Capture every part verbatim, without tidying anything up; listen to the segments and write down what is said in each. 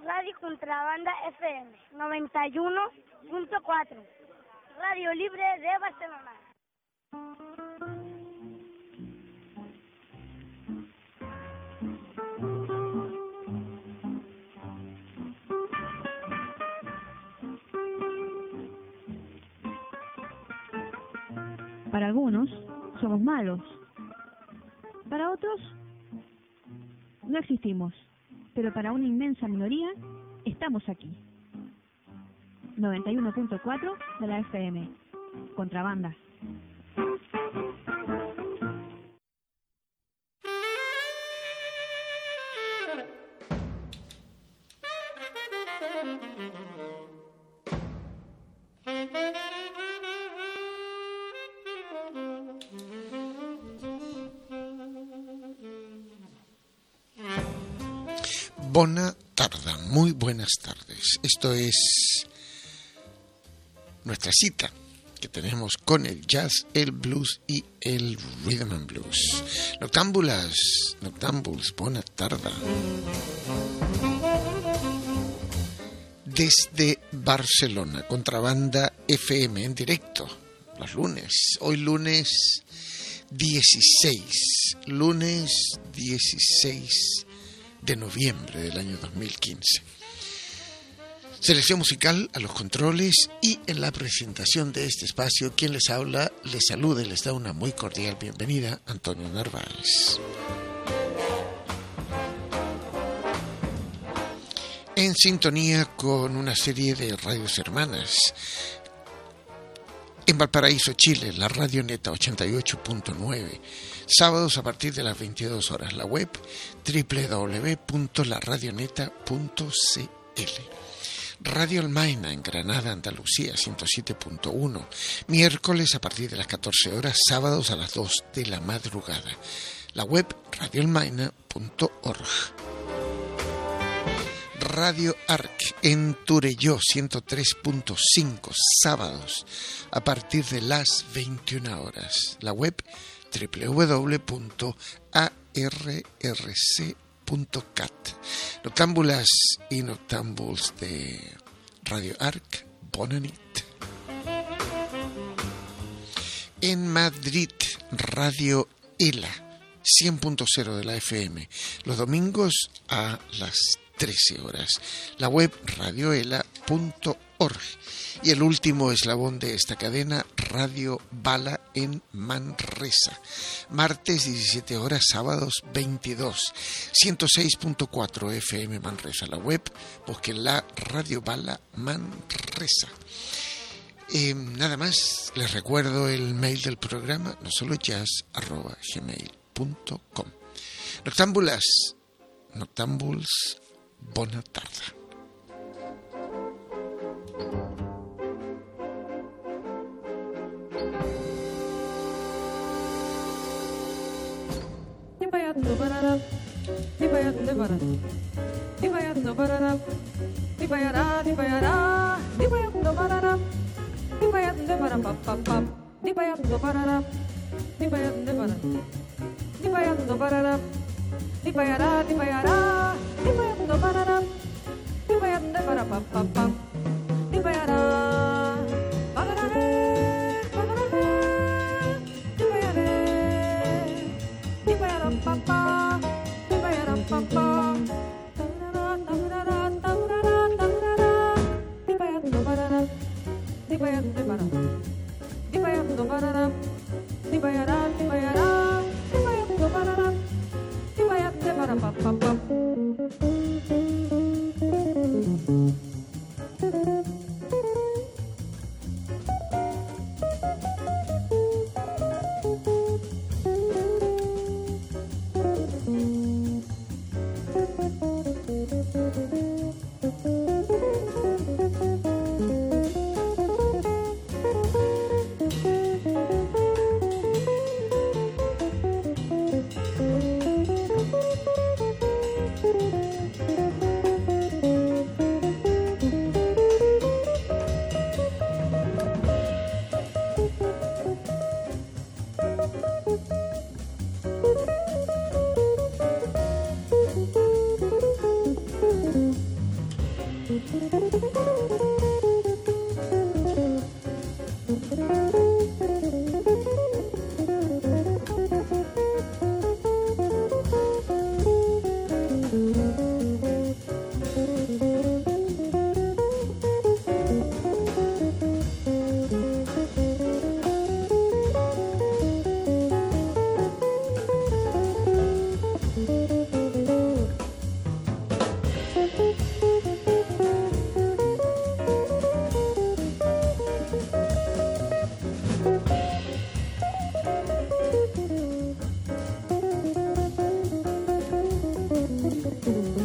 Radio Contrabanda F M noventa y uno punto cuatro, Radio Libre de Barcelona. Para algunos somos malos, para otros no existimos, pero para una inmensa minoría estamos aquí. noventa y uno punto cuatro de la F M, Contrabanda. Bona tarda, muy buenas tardes. Esto es nuestra cita que tenemos con el jazz, el blues y el rhythm and blues. Noctámbulas, noctámbuls, bona tarda. Desde Barcelona, Contrabanda F M en directo, los lunes. Hoy lunes dieciséis, lunes dieciséis de noviembre del año dos mil quince. Selección musical a los controles y en la presentación de este espacio, quien les habla, les saluda y les da una muy cordial bienvenida, Antonio Narváez. En sintonía con una serie de radios hermanas. En Valparaíso, Chile, la Radio Neta ochenta y ocho punto nueve. Sábados a partir de las veintidós horas. La web doble u doble u doble u punto la radioneta punto c l. Radio Almaina en Granada, Andalucía, ciento siete punto uno. Miércoles a partir de las catorce horas. Sábados a las dos de la madrugada. La web radio almaina punto org. Radio Arc en Turelló, ciento tres punto cinco, sábados a partir de las veintiuna horas. La web doble u doble u doble u punto a r r c punto cat. Noctámbulas y noctámbuls de Radio Arc, bona nit. En Madrid, Radio ELA, cien punto cero de la F M, los domingos a las trece horas. La web radioela punto org. Y el último eslabón de esta cadena, Radio Bala en Manresa. Martes diecisiete horas, sábados veintidós. ciento seis punto cuatro F M Manresa. La web, búsquenla, Radio Bala Manresa. Eh, nada más, les recuerdo el mail del programa, no solo jazz arroba gmail punto com. Noctámbulas, noctámbuls, bona tarda.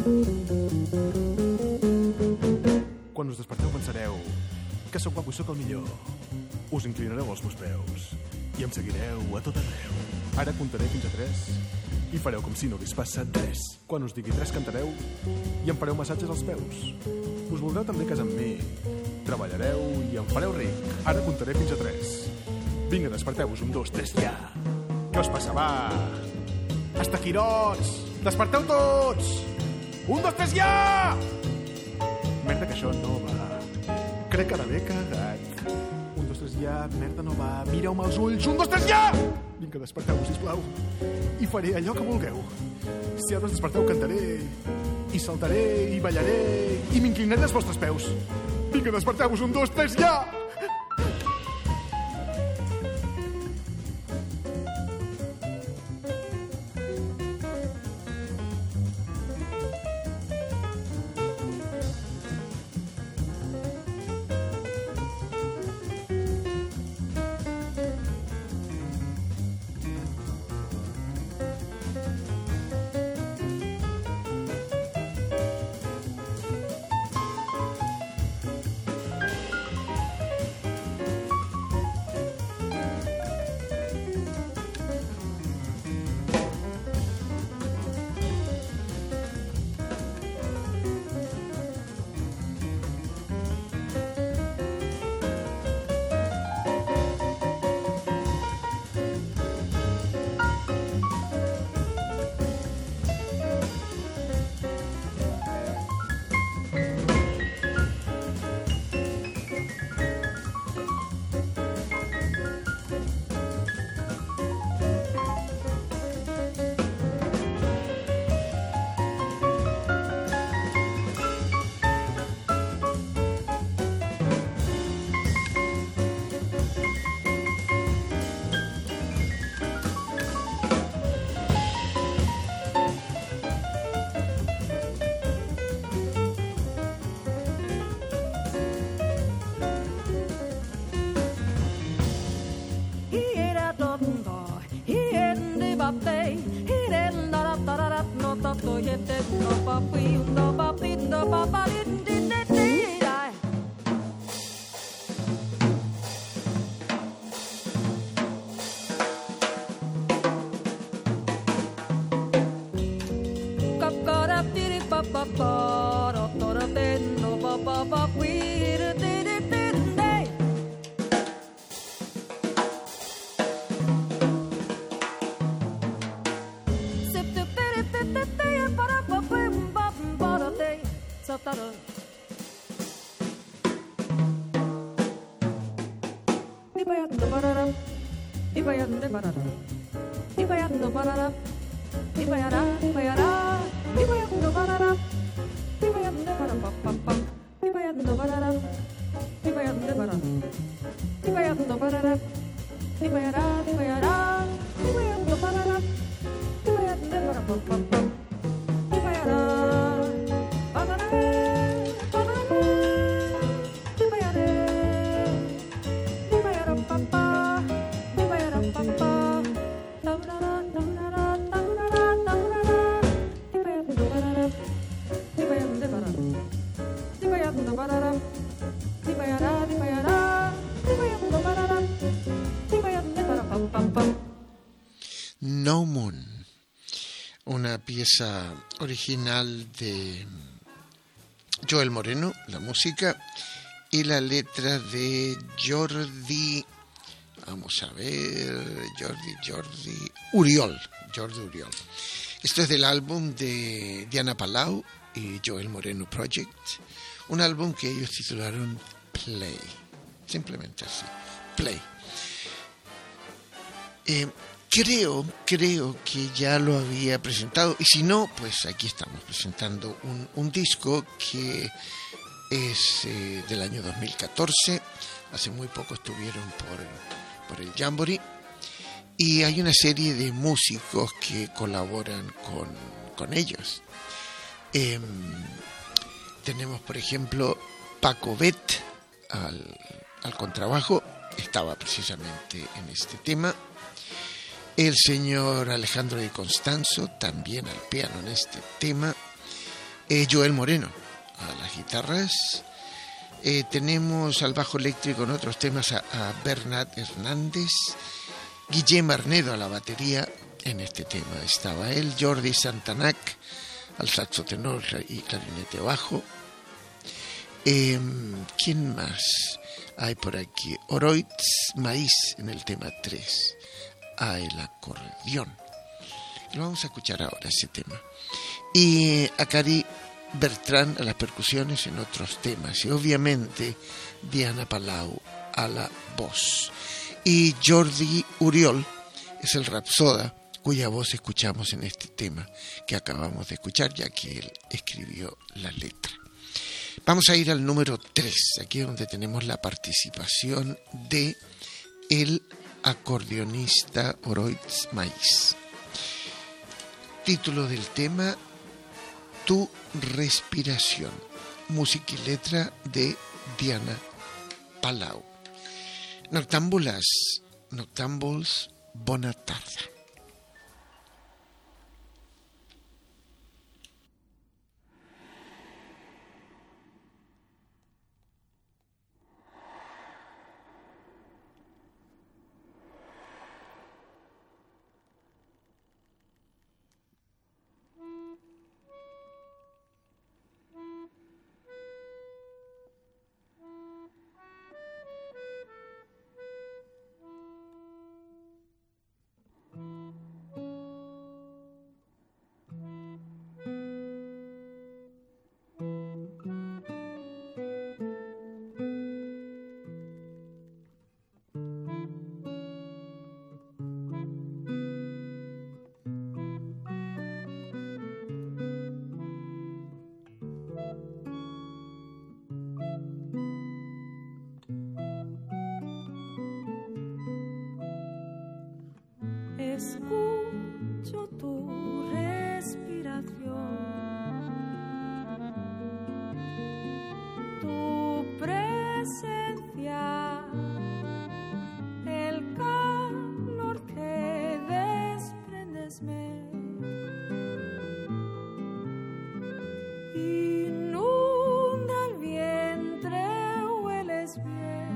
Quan us desperteu pensareu que sóc guapo i sóc el millor. Us inclinareu als meus peus i em seguireu a tot arreu. Ara comptaré fins a tres i fareu com si no hagués passat res. Quan us digui tres cantareu i em fareu massatges als peus. Us voldreu també casar amb mi. Treballareu i em fareu ric. Ara comptaré fins a tres. Vinga, desperteu-vos, un, dos, tres, ja. Què us passa, va? Estaquirots! Desperteu tots! Un, dos, tres, ja! Merda, que això no va. Crec que d'haver cagat. Un, dos, tres, ja. Merda, no va. Mireu-me els ulls. Un, dos, tres, ja! Vinga, desperteu-vos, sisplau. I faré allò que vulgueu. Si ara us desperteu, cantaré. I saltaré, i ballaré. I m'inclinaré als vostres peus. Vinga, desperteu-vos. Un, dos, tres, ja! No Moon, una pieza original de Joel Moreno, la música, y la letra de Jordi, vamos a ver, Jordi, Jordi, Uriol, Jordi Uriol. Esto es del álbum de Diana Palau y Joel Moreno Project, un álbum que ellos titularon Play, simplemente así, Play. Eh, creo, creo que ya lo había presentado, y si no, pues aquí estamos presentando un, un disco que es eh, del año dos mil catorce, hace muy poco estuvieron por, por el Jamboree, y hay una serie de músicos que colaboran con, con ellos. Eh, tenemos, por ejemplo, Paco Bet al, al contrabajo, estaba precisamente en este tema. El señor Alejandro Di Constanzo, también al piano en este tema. eh, Joel Moreno a las guitarras. Eh, tenemos al bajo eléctrico en otros temas a, a Bernat Hernández, Guillem Arnedo a la batería. En este tema estaba él, Jordi Santanac al saxo tenor y clarinete bajo. Eh, ¿Quién más hay por aquí? Oroitz Maíz en el tema tres, a el acordeón. Lo vamos a escuchar ahora ese tema. Y a Cari Bertrand a las percusiones en otros temas. Y obviamente Diana Palau a la voz. Y Jordi Uriol es el rapsoda cuya voz escuchamos en este tema que acabamos de escuchar, ya que él escribió la letra. Vamos a ir al número tres, aquí donde tenemos la participación de el acordeonista Oroitz Maíz. Título del tema: Tu respiración. Música y letra de Diana Palau. Noctámbulas, noctámbuls, bona tarda. Escucho tu respiración, tu presencia, el calor que desprendesme, inunda el vientre, hueles bien.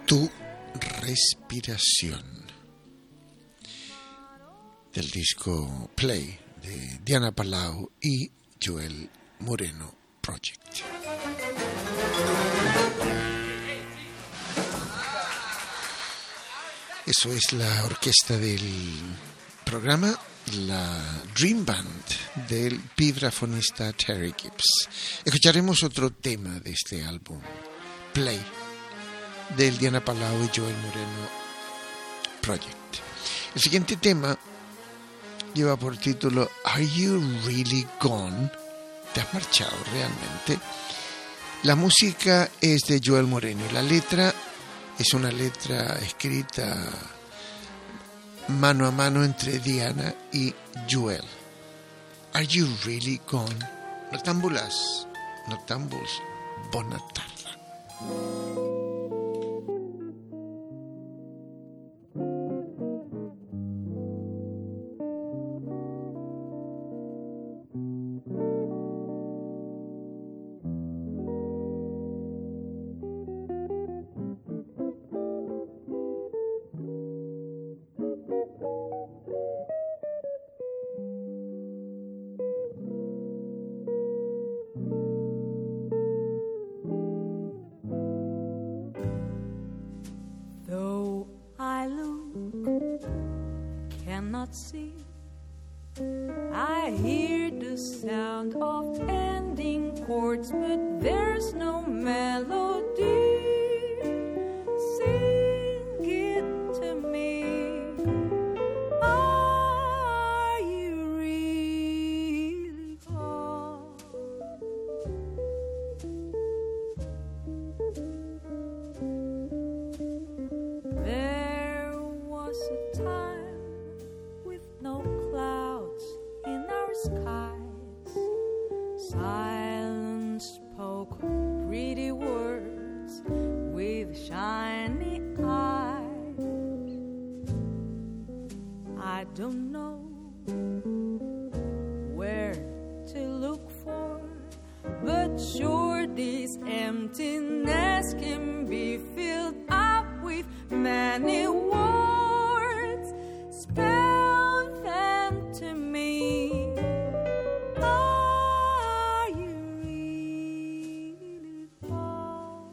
Tu respiración, del disco Play de Diana Palau y Joel Moreno Project. Eso es la orquesta del programa, la Dream Band del vibrafonista Terry Gibbs. Escucharemos otro tema de este álbum, Play, del Diana Palau y Joel Moreno Project. El siguiente tema lleva por título Are You Really Gone? ¿Te has marchado realmente? La música es de Joel Moreno y la letra es una letra escrita mano a mano entre Diana y Joel. Are You Really Gone? Noctámbulas, noctámbuls, bona tarda. See, I hear the sound of ending chords, but there's no melody. Sing it to me. Are you really gone? There was a time no clouds in our skies. Silence spoke pretty words with shiny eyes. I don't know where to look for, but sure this emptiness can be filled up with many words. Spell to me. Are you really gone?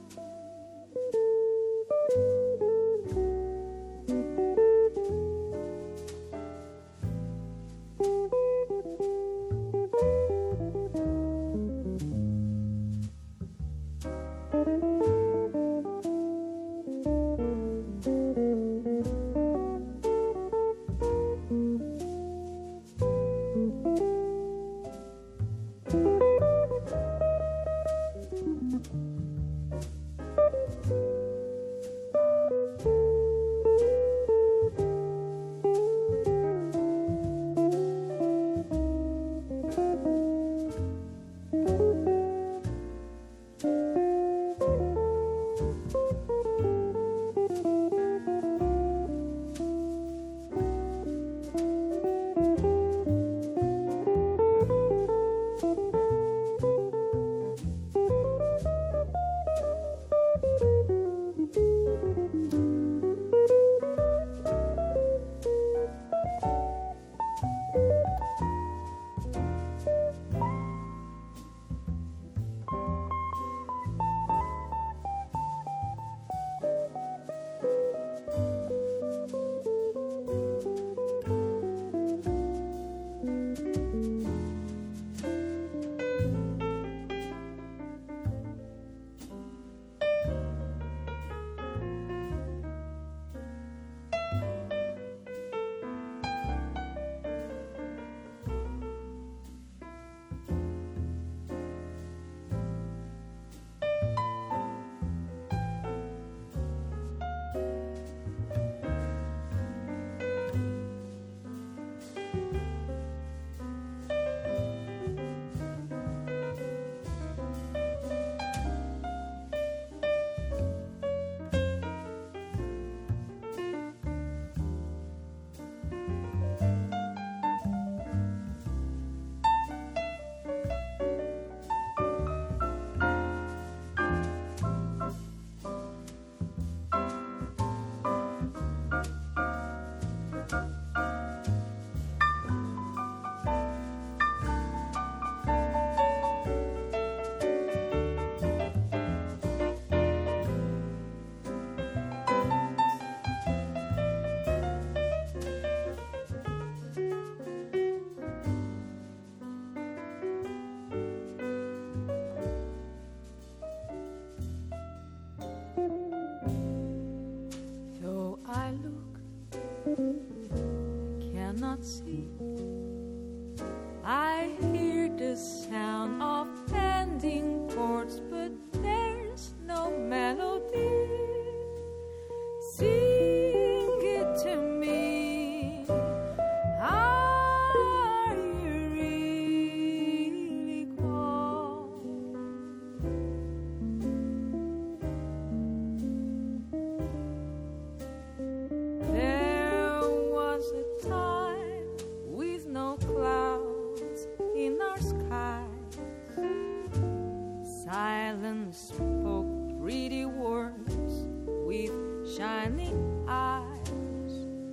Helen spoke pretty words with shining eyes.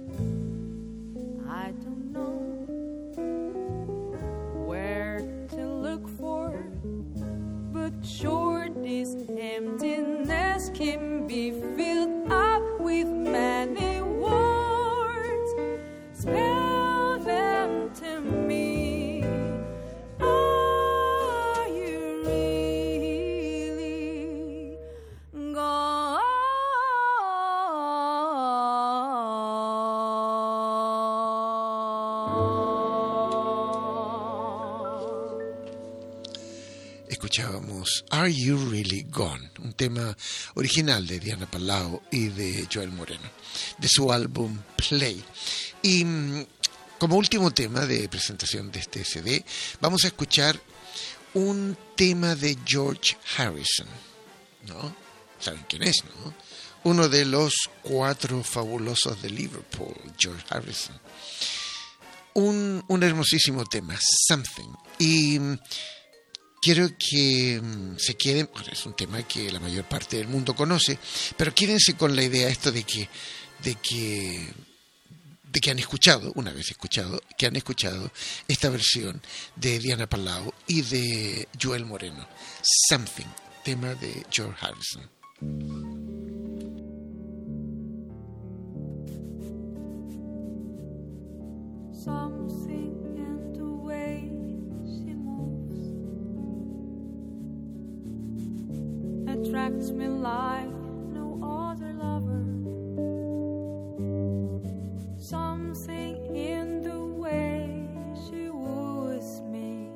I don't know where to look for, but sure this emptiness can be filled up with many words. Spell them to me. Are you really gone? Escuchábamos Are You Really Gone, un tema original de Diana Palau y de Joel Moreno, de su álbum Play. Y mm, como último tema de presentación de este C D, vamos a escuchar un tema de George Harrison, ¿no? ¿Saben quién es, no? Uno de los cuatro fabulosos de Liverpool, George Harrison. Un, un hermosísimo tema, Something. Y mm, quiero que mm, se queden, bueno, es un tema que la mayor parte del mundo conoce, pero quédense con la idea esto de que, de que, de que han escuchado, una vez escuchado, que han escuchado esta versión de Diana Palau y de Joel Moreno, Something, tema de George Harrison. Something in the way she moves attracts me like no other lover. Something in the way she woos me.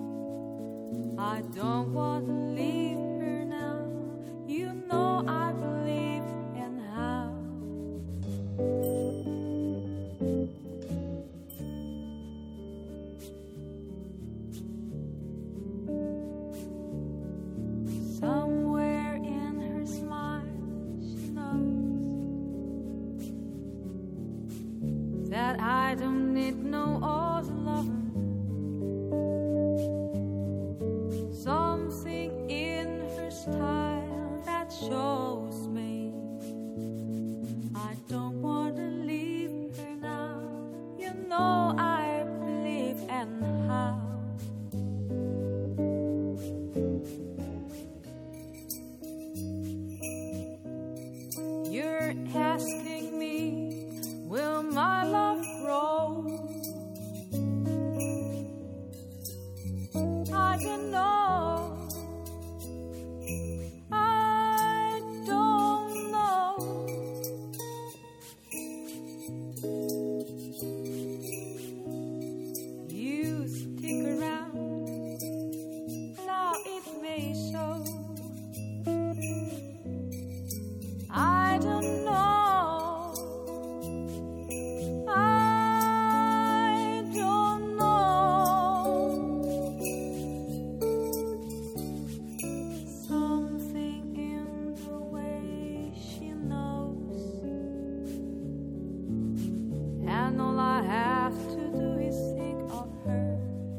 I don't want to leave her now. You know I believe in how. Somewhere in her smile she knows that I don't need no other lover. Something in her style that shows me I don't want to leave her now. You know I believe and how. You're asking me, will my love grow? I don't know. I don't know. You stick around, now it may show. I don't know. I don't know. Something in the way she knows, and all I have to do is think of her.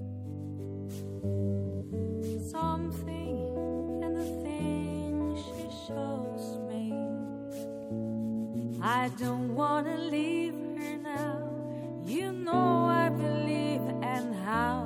Something in the thing she shows me. I don't want to leave her now. You know I believe and how.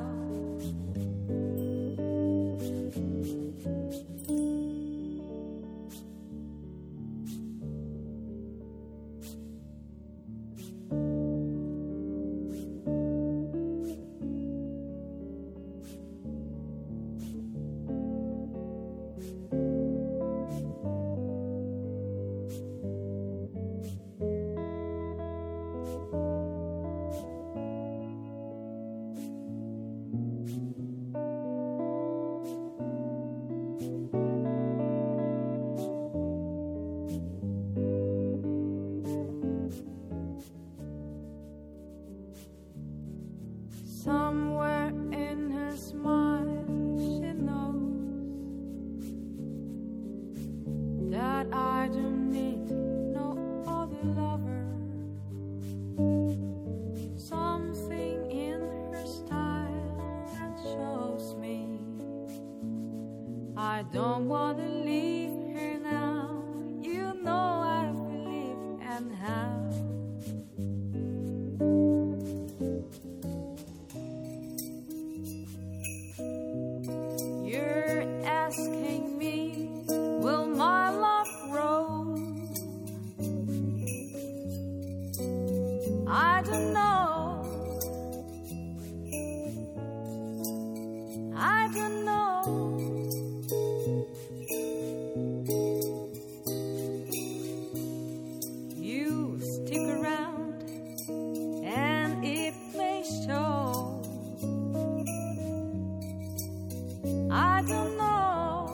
I don't want to leave her now. You know I believe and how. You're asking me, will my love grow? I don't know. I don't know. You stick around and it may show. I don't know.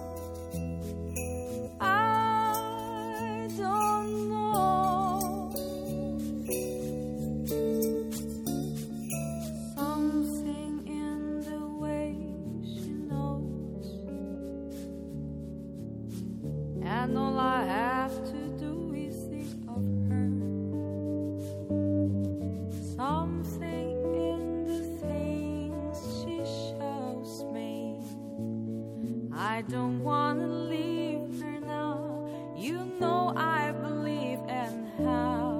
I don't know. Something in the way she knows, and all I have to do is think of her. Something in the things she shows me. I don't want to leave her now. You know I believe and how.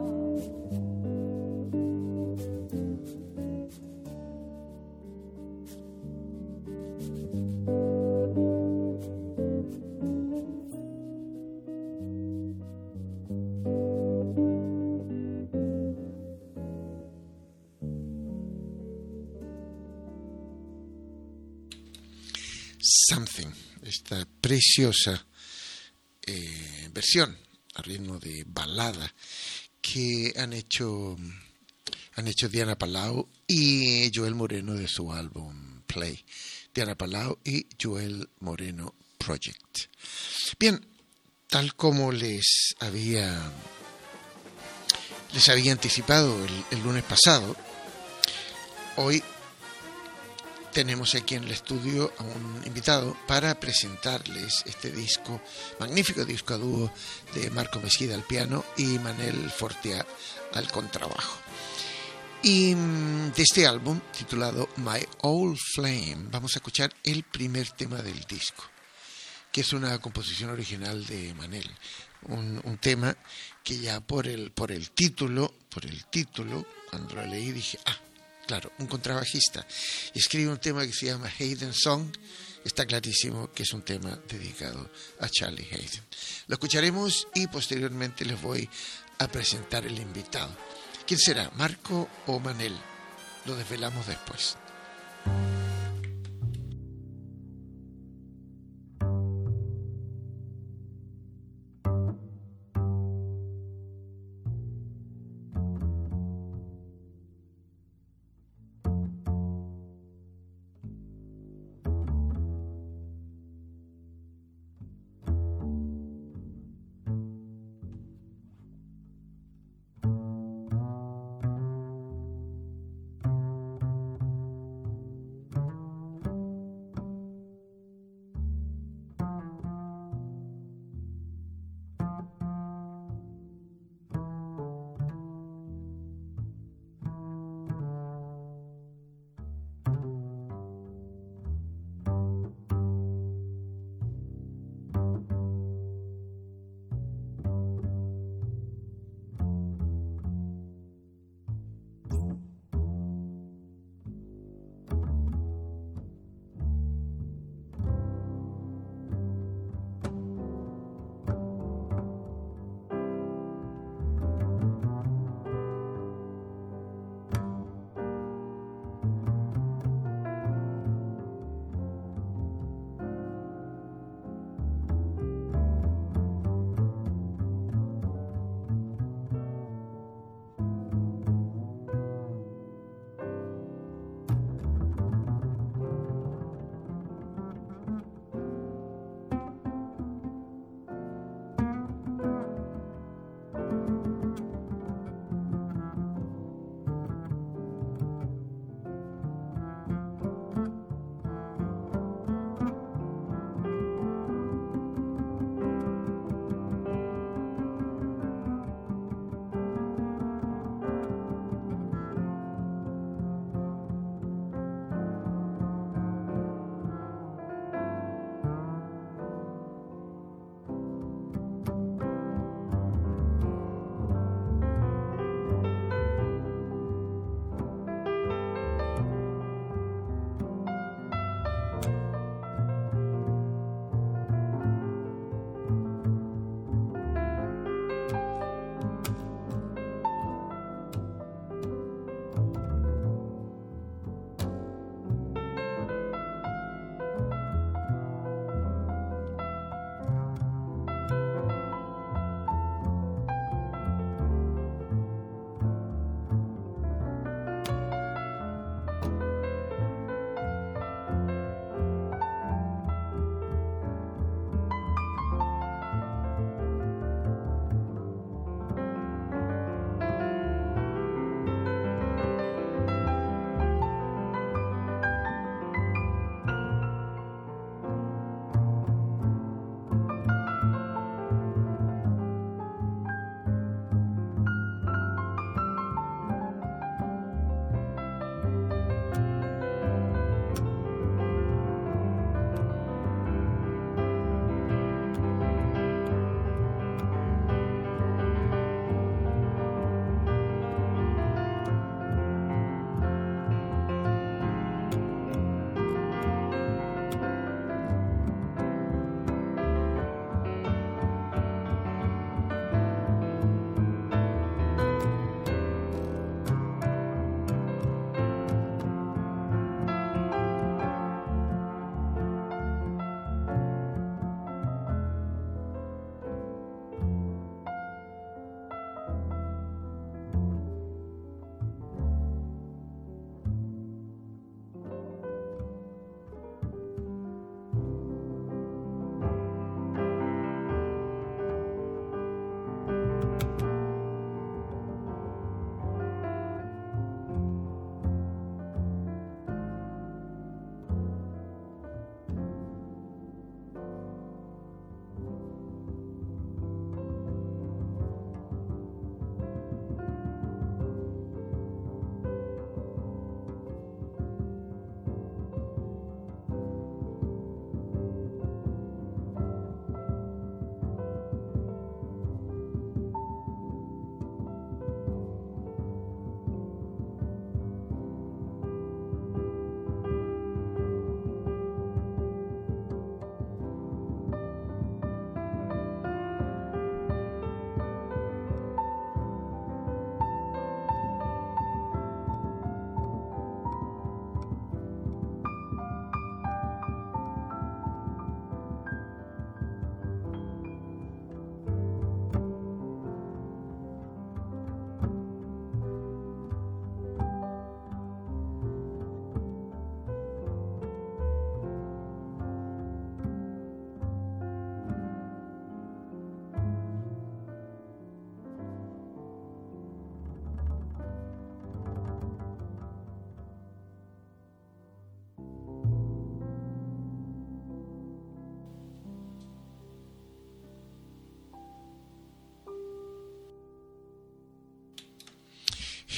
Something, esta preciosa eh, versión a ritmo de balada que han hecho han hecho Diana Palau y Joel Moreno de su álbum Play. Diana Palau y Joel Moreno Project. Bien, tal como les había les había anticipado el, el lunes pasado, hoy tenemos aquí en el estudio a un invitado para presentarles este disco, magnífico disco a dúo de Marco Mesquida al piano y Manel Fortea al contrabajo. Y de este álbum, titulado My Old Flame, vamos a escuchar el primer tema del disco, que es una composición original de Manel. Un, un tema que ya por el, por el título, por el título, cuando lo leí dije, ah, claro, un contrabajista escribe un tema que se llama Hayden Song, está clarísimo que es un tema dedicado a Charlie Hayden. Lo escucharemos y posteriormente les voy a presentar el invitado. ¿Quién será, Marco o Manel? Lo desvelamos después.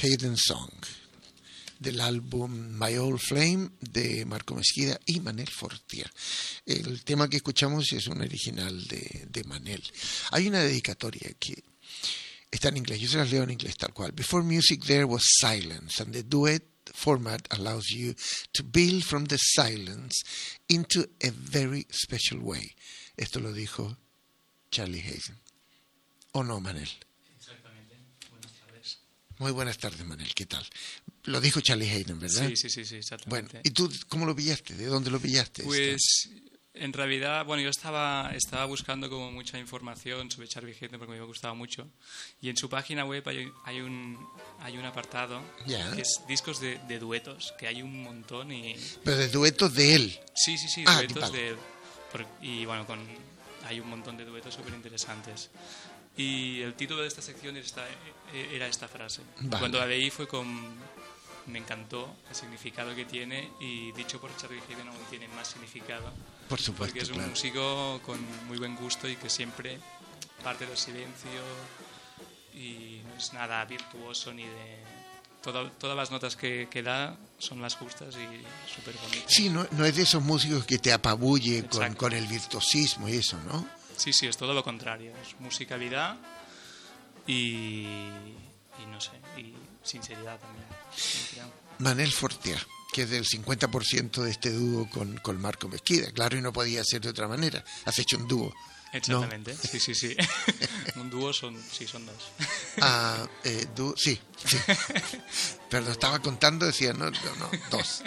Hayden Song, del álbum My Old Flame de Marco Mesquida y Manel Fortier. El tema que escuchamos es un original de, de Manel. Hay una dedicatoria que está en inglés, yo se las leo en inglés tal cual. Before music there was silence, and the duet format allows you to build from the silence into a very special way. Esto lo dijo Charlie Hayden. ¿O no, Manel? Exactamente. Buenas tardes. Muy buenas tardes, Manel. ¿Qué tal? Lo dijo Charlie Hayden, ¿verdad? Sí, sí, sí, sí, exactamente. Bueno, ¿y tú cómo lo pillaste? ¿De dónde lo pillaste? Pues en realidad, bueno, yo estaba estaba buscando como mucha información sobre Charlie Hayden porque me gustaba mucho, y en su página web hay, hay un hay un apartado Ya. que es discos de, de duetos, que hay un montón. Y Pero de duetos de él. sí, sí, sí, Ah, duetos vale. de por- y bueno, con hay un montón de duetos súper interesantes. Y el título de esta sección era esta, era esta frase. Vale. Cuando la leí fue con... Me encantó el significado que tiene, y dicho por Charlie Hayden aún tiene más significado. Por supuesto, Porque es un claro. músico con muy buen gusto y que siempre parte del silencio y no es nada virtuoso ni de... Todo- todas las notas que, que da son las justas y súper bonitas. Sí, no, no es de esos músicos que te apabulle con, Exacto. con el virtuosismo y eso, ¿no? Sí, sí, es todo lo contrario. Es musicalidad y, y no sé, y sinceridad también. creo. Manel Fortier, que es del cincuenta por ciento de este dúo con, con Marco Mesquida. Claro, y no podía ser de otra manera. Has hecho un dúo. Exactamente, sí, sí, sí. Un dúo son, sí, son dos. Ah, eh, dúo, sí, sí. Perdón, estaba contando, decía, no, no, no, dos.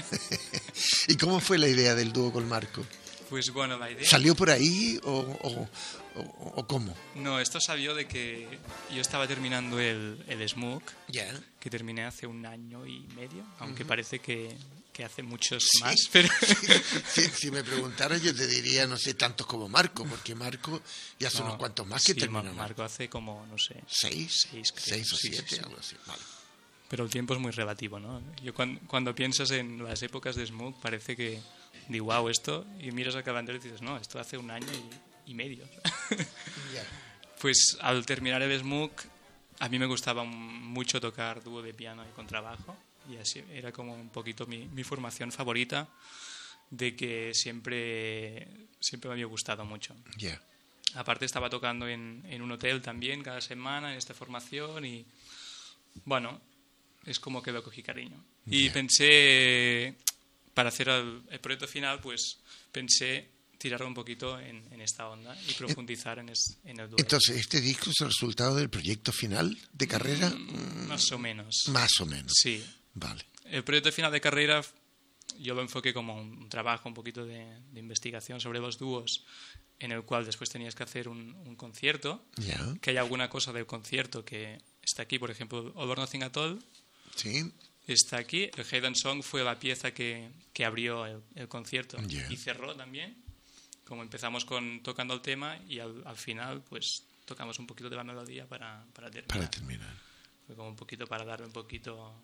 ¿Y cómo fue la idea del dúo con Marco? Pues bueno, la idea... ¿Salió por ahí o, o, o, o cómo? No, esto salió de que yo estaba terminando el, el Smoke, Ya. que terminé hace un año y medio, aunque parece que, que hace muchos Sí. más, pero... Si, si me preguntaras, yo te diría, no sé, tantos como Marco, porque Marco ya son No, unos cuantos más que sí, terminó. Ma- Marco hace como, no sé, ¿Seis? Seis, creo. ¿Seis o Sí, sí, siete? sí. Algo así. Vale. pero el tiempo es muy relativo, ¿no? Yo cuando, cuando piensas en las épocas de Smoke parece que digo, wow, esto, y miras al calendario y dices, no, esto hace un año y, y medio. Ya. Pues al terminar el Smoke, a mí me gustaba mucho tocar dúo de piano y contrabajo, y así era como un poquito mi, mi formación favorita, de que siempre, siempre me había gustado mucho. Ya. Aparte estaba tocando en, en un hotel también cada semana en esta formación y bueno, es como que lo cogí cariño. Y Ya. pensé, para hacer el, el proyecto final, pues pensé tirar un poquito en, en esta onda y profundizar en, es, en el dueto. Entonces, ¿este disco es el resultado del proyecto final de carrera? Mm, Más o menos. Más o menos. Sí. Vale. El proyecto final de carrera yo lo enfoqué como un trabajo, un poquito de, de investigación sobre los dúos, en el cual después tenías que hacer un, un concierto, Ya. que hay alguna cosa del concierto que está aquí, por ejemplo, All or Nothing at All Sí. está aquí. El Hayden Song fue la pieza que, que abrió el, el concierto Yeah. y cerró también. Como empezamos con tocando el tema y al, al final pues tocamos un poquito de la melodía para, para terminar. Para terminar. Fue como un poquito para darle un poquito...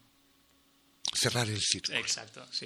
Cerrar el círculo. Exacto, sí.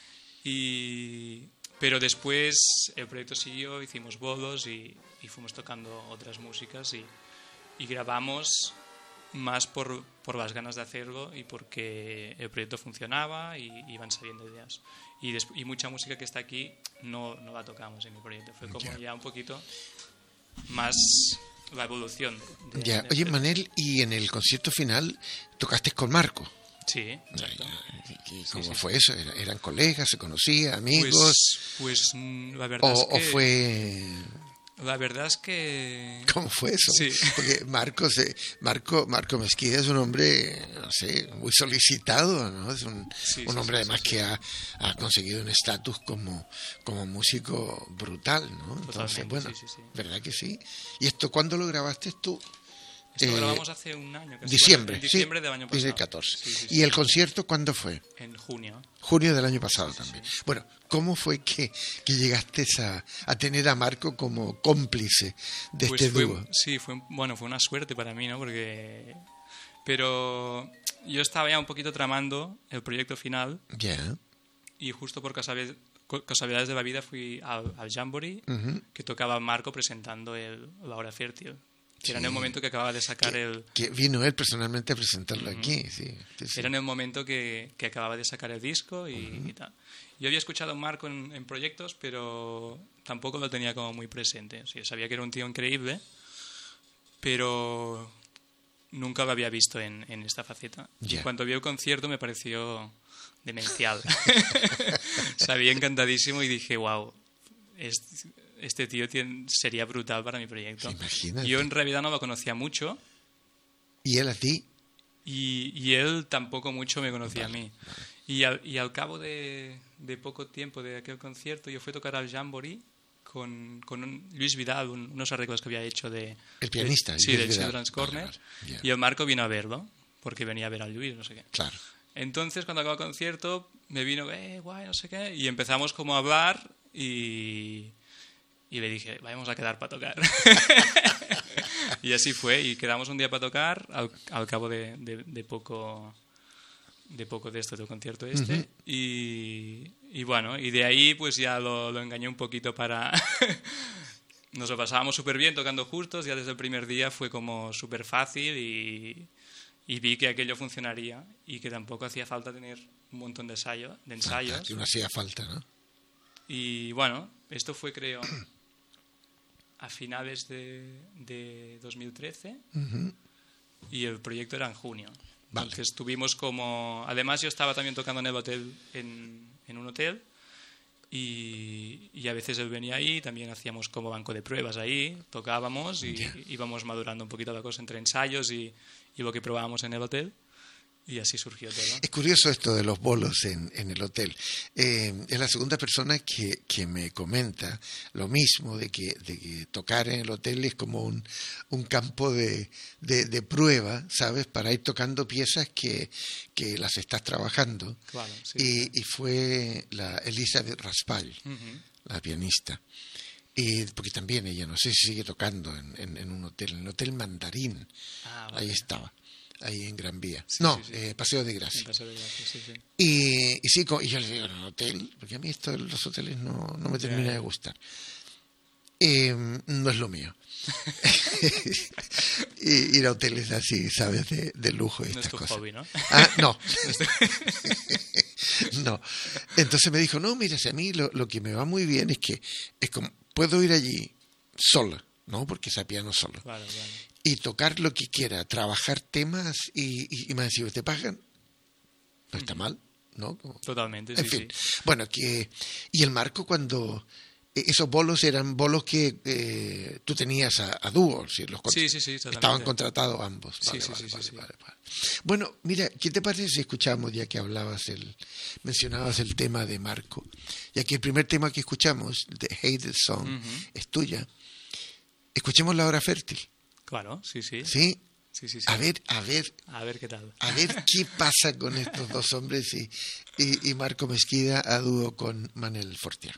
Y... Pero después el proyecto siguió, hicimos bolos y, y fuimos tocando otras músicas y, y grabamos más por, por las ganas de hacerlo y porque el proyecto funcionaba y iban saliendo ideas. Y, des- y mucha música que está aquí no, no la tocamos en el proyecto. Fue como Ya. ya un poquito más la evolución. de- Ya. del Oye, proyecto. Manel, y en el concierto final tocaste con Marco. Sí, exacto. ¿Y- y ¿Cómo sí, fue eso? ¿Era- ¿Eran colegas, se conocían, amigos? Pues, pues mm, la verdad o, es que... o fue... La verdad es que... ¿Cómo fue eso? Sí. Porque Marco, se, Marco, Marco Mesquida es un hombre, no sé, muy solicitado, ¿no? Es un, Sí, un sí, hombre sí, además sí, sí. que ha, ha conseguido un estatus como, como músico brutal, ¿no? Entonces, Totalmente, bueno, sí, sí, sí. ¿verdad que sí? ¿Y esto cuándo lo grabaste tú? Esto Eh, lo grabamos hace un año. Casi. Diciembre, Bueno, en diciembre sí, del año dos mil pasado. catorce. Sí, sí, ¿Y sí. el concierto cuándo fue? En junio. Junio del año pasado también. Bueno, ¿cómo fue que, que llegaste a, a tener a Marco como cómplice de Pues este fue, dúo? sí, fue, bueno, fue una suerte para mí, ¿no? Porque... Pero yo estaba ya un poquito tramando el proyecto final Ya. y justo por casualidades, casualidades de la vida fui al, al Jamboree Ujú. que tocaba Marco presentando el, la hora fértil. que era en el momento que acababa de sacar que, el... que vino él personalmente a presentarlo uh-huh. aquí, sí, sí, sí. Era en el momento que, que acababa de sacar el disco y, uh-huh. y tal. Yo había escuchado a Marco en, en proyectos, pero tampoco lo tenía como muy presente. O sea, sabía que era un tío increíble, pero nunca lo había visto en, en esta faceta. Yeah. Y cuando vi el concierto me pareció demencial. Sabía encantadísimo y dije, wow, este, este tío tiene, sería brutal para mi proyecto. Imagínate. Yo en realidad no lo conocía mucho. ¿Y él a ti? Y, y él tampoco mucho me conocía vale, a mí. Vale. Y, al, y al cabo de, de poco tiempo de aquel concierto yo fui a tocar al Jamboree con, con un, Luis Vidal, un, unos arreglos que había hecho de... El pianista. De, sí, de Children's Corner. Vale, vale, yeah. Y el Marco vino a verlo, porque venía a ver a Luis, no sé qué. Claro. Entonces, cuando acabó el concierto, me vino, eh, guay, no sé qué, y empezamos como a hablar y, y le dije, vamos a quedar para tocar. Y así fue, y quedamos un día para tocar al, al cabo de, de, de poco... de poco de esto, del concierto este, uh-huh. y, y bueno, y de ahí pues ya lo, lo engañé un poquito para... Nos lo pasábamos súper bien tocando juntos, ya desde el primer día fue como súper fácil y, y vi que aquello funcionaría y que tampoco hacía falta tener un montón de, ensayo, de ensayos. Que no hacía falta, ¿no? Y bueno, esto fue creo a finales de, de dos mil trece uh-huh. y el proyecto era en junio. Vale. Entonces tuvimos como... Además yo estaba también tocando en el hotel, en, en un hotel, y, y a veces él venía ahí, también hacíamos como banco de pruebas ahí, tocábamos y yeah. íbamos madurando un poquito la cosa entre ensayos y, y lo que probábamos en el hotel. Y así surgió todo. Es curioso esto de los bolos en, en el hotel. Eh, es la segunda persona que, que me comenta lo mismo, de que, de que tocar en el hotel es como un, un campo de, de, de prueba, ¿sabes? Para ir tocando piezas que, que las estás trabajando. Claro, sí, y, sí. y fue la Elizabeth Raspall, uh-huh. la pianista. Y porque también ella, no sé si sigue tocando en, en, en un hotel, en el Hotel Mandarín. Ah, vale. Ahí estaba. Ahí en Gran Vía. Sí, no, sí, sí. Eh, Paseo de Gracia. Paseo de Gracia, sí, sí. Y, y sí, y yo le digo, en un hotel, porque a mí esto de los hoteles no, no me termina yeah. de gustar. Eh, no es lo mío. y, ir a hoteles así, ¿sabes? De, de lujo y estas no es tu cosas. Hobby, ¿no? Ah, no. No. Entonces me dijo, no, mira, a mí lo, lo que me va muy bien es que es como, puedo ir allí sola, ¿no? Porque es a piano solo. Claro, claro. Y tocar lo que quiera, trabajar temas y, y, y más si te pagan, no está mal, ¿no? Como, totalmente, en sí, fin. sí. Bueno, que y el Marco cuando esos bolos eran bolos que eh, tú tenías a, a dúo, ¿sí? Los sí, sí, sí, estaban contratados ambos. Sí, vale, sí, vale, sí, vale, sí, vale, vale. Bueno, mira, ¿qué te parece si escuchamos, ya que hablabas el, mencionabas el tema de Marco, ya que el primer tema que escuchamos, The Hated Song, uh-huh. es tuya? Escuchemos La Hora Fértil. Claro, sí, sí. ¿Sí? Sí, sí, sí. A ver, a ver. A ver qué tal. A ver qué pasa con estos dos hombres y, y, y Marco Mesquida a dúo con Manel Fortià.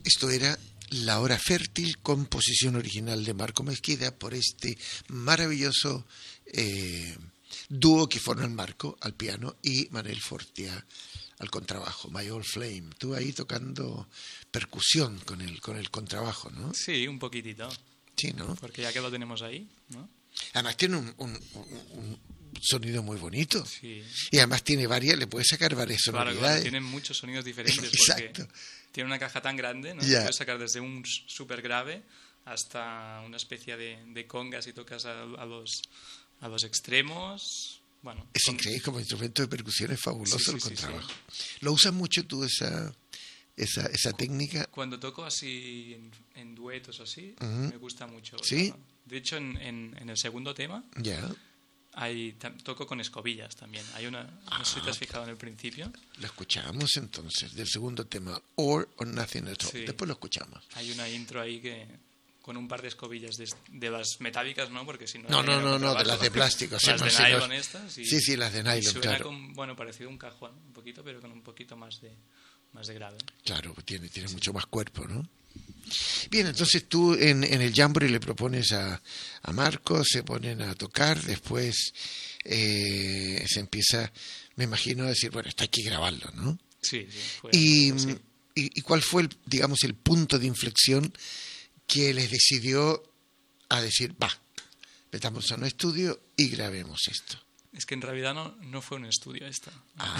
Esto era La Hora Fértil, composición original de Marco Mesquida por este maravilloso eh, dúo que forman Marco al piano y Manel Fortia al contrabajo, My Old Flame. Tú ahí tocando percusión con el, con el contrabajo, ¿no? Sí, un poquitito. Sí, ¿no? Porque ya que lo tenemos ahí, ¿no? Además tiene un, un, un, un sonido muy bonito. Sí. Y además tiene varias, le puedes sacar varias Claro, sonoridades. claro, tienen muchos sonidos diferentes. Exacto. Porque tiene una caja tan grande, ¿no? Ya. Puedes sacar desde un súper grave hasta una especie de, de congas y tocas a, a, los, a los extremos. Bueno, Es con- increíble, como instrumento de percusión es fabuloso Sí, sí, el sí, contrabajo. ¿Lo usas mucho tú esa, esa, esa técnica? Cuando toco así en, en duetos o así, Ujú. me gusta mucho. ¿Sí? De hecho, en, en, en el segundo tema Ya, hay, tam- toco con escobillas también. Hay una, no sé si te has fijado en el principio, lo escuchamos entonces, del segundo tema, Or or Nothing at All. Sí. Después lo escuchamos. hay una intro ahí que con un par de escobillas de, de las metálicas, ¿no? Porque si no... No, no, sería no, no, de contrabajo. las de plástico. sí, Las no, de sí, no. nylon estas. Y, Sí, sí, las de y nylon, suena claro. con, bueno, parecido a un cajón, un poquito, pero con un poquito más de, más de grave. Claro, tiene, tiene mucho más cuerpo, ¿no? Bien, entonces tú en, en el Jamboree le propones a, a Marco, se ponen a tocar, después eh, se empieza, me imagino, a decir, bueno, esto hay que grabarlo, ¿no? Sí, sí. Fue, Y, fue así. y, ¿y cuál fue, el, digamos, el punto de inflexión que les decidió a decir, va, metamos a un estudio y grabemos esto? Es que en realidad no, no fue un estudio esto.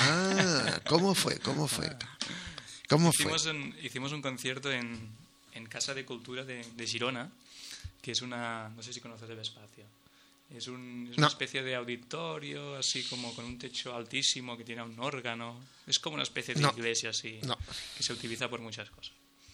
Ah, ¿cómo fue? ¿Cómo fue? ¿Cómo fue? Hicimos un, hicimos un concierto en, en Casa de Cultura de, de Girona, que es una... No sé si conoces el espacio. Es, un, es una No. especie de auditorio, así como con un techo altísimo que tiene un órgano. Es como una especie de No. iglesia, así, No. que se utiliza por muchas cosas.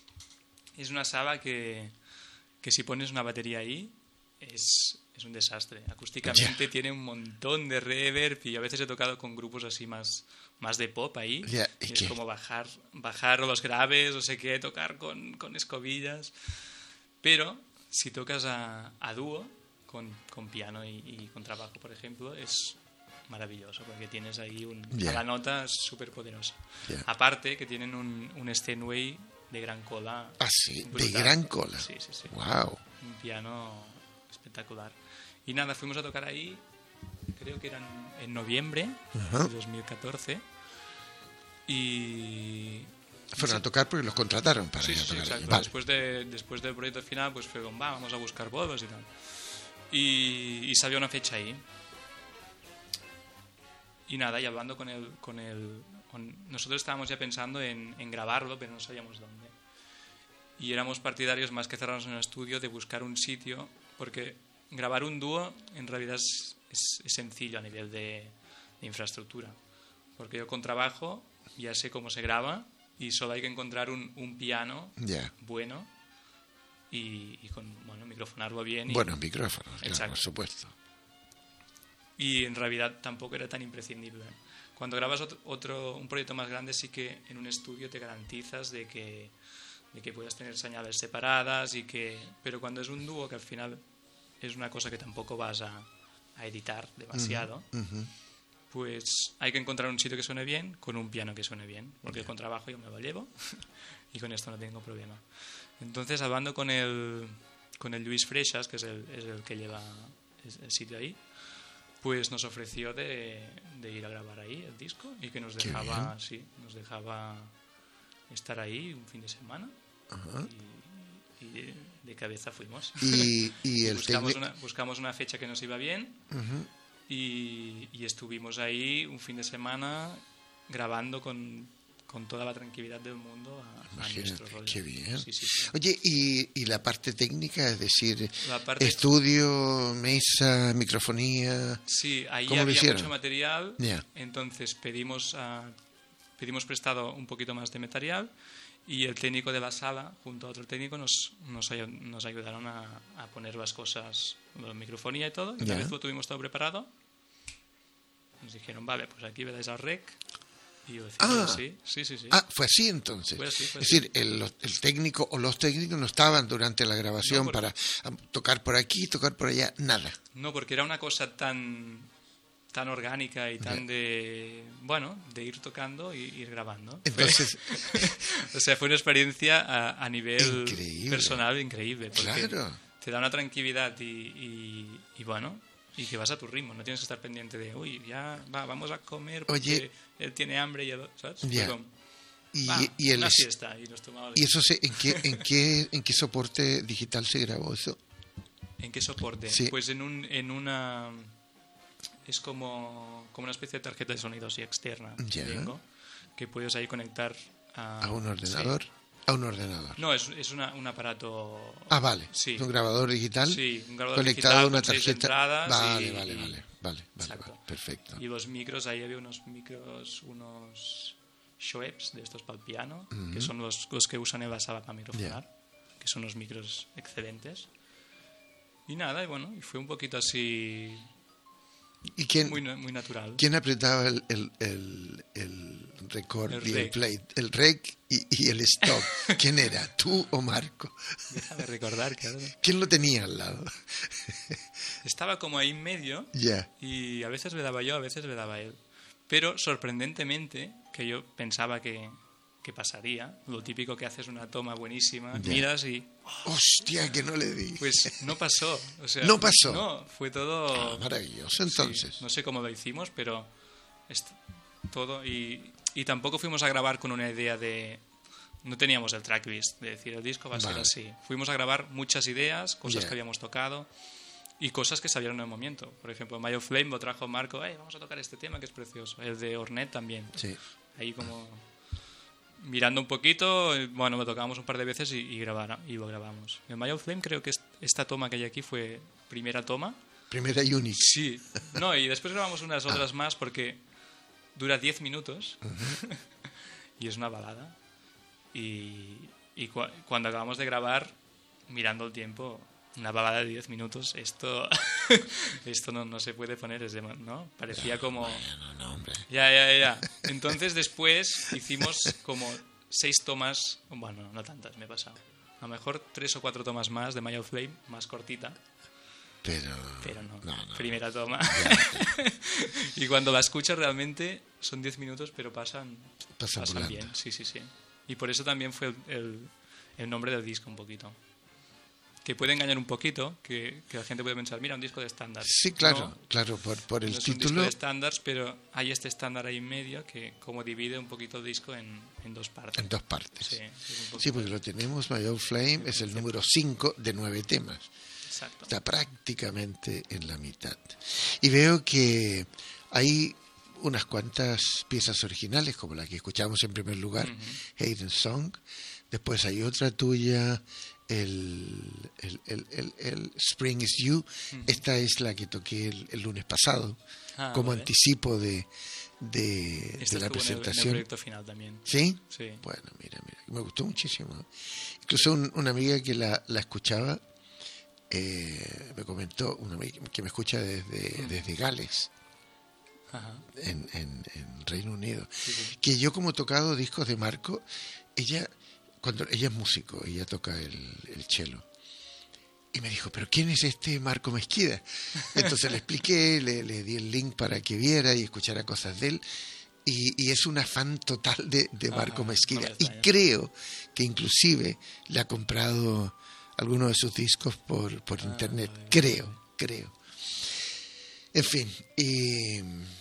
Es una sala que, que si pones una batería ahí es, es un desastre. Acústicamente tiene un montón de reverb y a veces he tocado con grupos así más, más de pop ahí. Ya, ¿y Y qué? es como bajar, bajar los graves, o sé qué, tocar con, con escobillas. Pero si tocas a, a dúo, con, con piano y, y con trabajo, por ejemplo, es maravilloso porque tienes ahí un, Ya. cada nota súper poderosa. Ya. Aparte que tienen un, un Steinway de gran cola. Ah, sí, de brutal. gran cola. Sí, sí, sí. Wow. Un piano espectacular. Y nada, fuimos a tocar ahí, creo que eran en noviembre Ajá. de dos mil catorce. Y... Fueron a tocar porque los contrataron para Sí, ir a sí, sí, tocar. exacto. ahí. Vale. Después, de, después del proyecto final, pues fue como, va, vamos a buscar bolos y tal. Y, y salió una fecha ahí. Y nada, y hablando con el... Con el con- nosotros estábamos ya pensando en, en grabarlo, pero no sabíamos dónde. Y éramos partidarios, más que cerrarnos en un estudio, de buscar un sitio, porque grabar un dúo en realidad es, es- es sencillo a nivel de, de infraestructura. Porque yo con trabajo ya sé cómo se graba y solo hay que encontrar un, un piano Ya. bueno y, y con, bueno, microfonarlo bien. Y, Buenos micrófonos, claro, Exacto. por supuesto. y en realidad tampoco era tan imprescindible. Cuando grabas otro, otro- un proyecto más grande, sí que en un estudio te garantizas de que, de que puedas tener señales separadas, y que, pero cuando es un dúo, que al final es una cosa que tampoco vas a, a editar demasiado, Ujú. pues hay que encontrar un sitio que suene bien, con un piano que suene bien, porque con trabajo yo me lo llevo y con esto no tengo problema. Entonces, hablando con el, con el Luis Freixas, que es el, es el que lleva el, el sitio ahí, pues nos ofreció de, de ir a grabar ahí el disco y que nos Qué dejaba, sí, nos dejaba estar ahí un fin de semana. Ajá. Y, y de, de cabeza fuimos. Y, y el buscamos, técnico. una, buscamos una fecha que nos iba bien. Ujú. Y, y estuvimos ahí un fin de semana grabando con, con toda la tranquilidad del mundo a, a Imagínate, nuestro rollo. qué bien. Sí, sí, sí. Oye, y, y la parte técnica, es decir, La parte- estudio, mesa, microfonía. Sí, ahí ¿Cómo lo había hicieron? mucho material, Ya. entonces pedimos, a- pedimos prestado un poquito más de material y el técnico de la sala, junto a otro técnico, nos, nos, ay- nos ayudaron a, a poner las cosas, la microfonía y todo. Y una Ya. vez lo tuvimos todo preparado, nos dijeron, vale, pues aquí veis al rec. Y yo decía, Ah. sí, sí, sí, sí. Ah, fue así entonces. Fue así, fue es así. decir, el, los- el técnico o los técnicos no estaban durante la grabación No, porque- para ah, tocar por aquí, tocar por allá, nada. No, porque era una cosa tan tan orgánica y tan de, bueno, de ir tocando y ir grabando. Entonces, o sea, fue una experiencia a, a nivel increíble. personal increíble. Porque Claro. te da una tranquilidad y, y, y bueno, y que vas a tu ritmo. No tienes que estar pendiente de, uy, ya va, vamos a comer porque Oye, él tiene hambre y él, ¿sabes? Ya. Fue como, Y, va, y, el, una siesta y nos tomamos. y eso se, ¿en qué, en qué, en qué soporte digital se grabó eso? ¿En qué soporte? Sí. Pues en un, en una, es como, como una especie de tarjeta de sonido así externa Ya. que tengo, que puedes ahí conectar a, ¿A un ordenador? Sí. A un ordenador. No, es, es una, un aparato. Ah, vale. Sí. Es un grabador digital Sí, un grabador conectado digital a una con seis tarjeta. entradas Vale, y- vale, y- vale, vale, vale, Exacto. vale, perfecto. Y los micros, ahí había unos micros, unos Shoebs de estos para el piano, Ujú. que son los, los que usan Eva Saba para microfonar, que son unos micros excelentes. Y nada, y bueno, y fue un poquito así, ¿Y quién, muy, na- muy natural. quién apretaba el, el, el, el record El y el rec. play? El rec y, y el stop. ¿Quién era? ¿Tú o Marco? Déjame recordar que ahora- ¿Quién lo tenía al lado? estaba como ahí en medio Ya. y a veces le daba yo, a veces le daba él. Pero sorprendentemente, que yo pensaba que, que pasaría, lo típico que haces una toma buenísima, Ya. miras y Hostia, que no le di. pues no pasó. O sea, No pasó. No, fue todo... Ah, maravilloso, entonces. Sí, no sé cómo lo hicimos, pero est- todo y, y tampoco fuimos a grabar con una idea de... No teníamos el tracklist de decir el disco va a Vale. ser así. Fuimos a grabar muchas ideas, cosas Ya. que habíamos tocado y cosas que salieron en el momento. Por ejemplo, My Old Flame lo trajo Marco, hey, vamos a tocar este tema que es precioso. El de Ornette también. Sí. Ahí como mirando un poquito, eh, bueno, lo tocamos un par de veces y, y, grabar, y lo grabamos. El My Old Flame creo que es- esta toma que hay aquí fue primera toma. Primera Unix. Sí, no, y después grabamos unas otras más porque dura diez minutos y es una balada. Y, y cua- cuando acabamos de grabar, mirando el tiempo, una balada de diez minutos, esto esto no, no se puede poner, es de, ¿no? Parecía como... Bueno, no, hombre. Ya, ya, ya. Entonces después hicimos como seis tomas, bueno, no tantas, me he pasado. A lo mejor tres o cuatro tomas más de My Old Flame, más cortita. Pero... Pero no, No, no. primera toma. Y cuando la escuchas realmente son diez minutos, pero pasan, Pasan pasan volando. bien. Sí, sí, sí. Y por eso también fue el, el, el nombre del disco un poquito. Que puede engañar un poquito, que, que la gente puede pensar, mira, un disco de estándar. Sí, claro, No, claro, por, por el no es un disco título. de estándares, pero hay este estándar ahí en medio que como divide un poquito el disco en, en dos partes. En dos partes. Sí, es un Sí, poquito- porque lo tenemos, My Old Flame es el número cinco de nueve temas. Exacto. Está prácticamente en la mitad. Y veo que hay unas cuantas piezas originales, como la que escuchamos en primer lugar, Hayden Song. Después hay otra tuya, el, el, el, el- el Spring is You. Esta es la que toqué el, el lunes pasado, Ah, como vale. anticipo de, de, Esta de la estuvo en el- en el presentación. proyecto final también. ¿Sí? Sí. Bueno, mira, mira, me gustó muchísimo. Incluso un- una amiga que la, la escuchaba eh, me comentó, una amiga que me escucha desde, desde Gales, Ajá. en, en, en Reino Unido, Sí, sí. que yo como he tocado discos de Marco, ella, cuando ella es músico, ella toca el, el cello. Y me dijo, ¿pero quién es este Marco Mesquida? Entonces le expliqué, le, le di el link para que viera y escuchara cosas de él. Y, y es una fan total de, de Marco Ajá, Mesquida. no me Y extraña. creo que inclusive le ha comprado algunos de sus discos por, por internet. vale, Creo, vale. creo. En fin, y,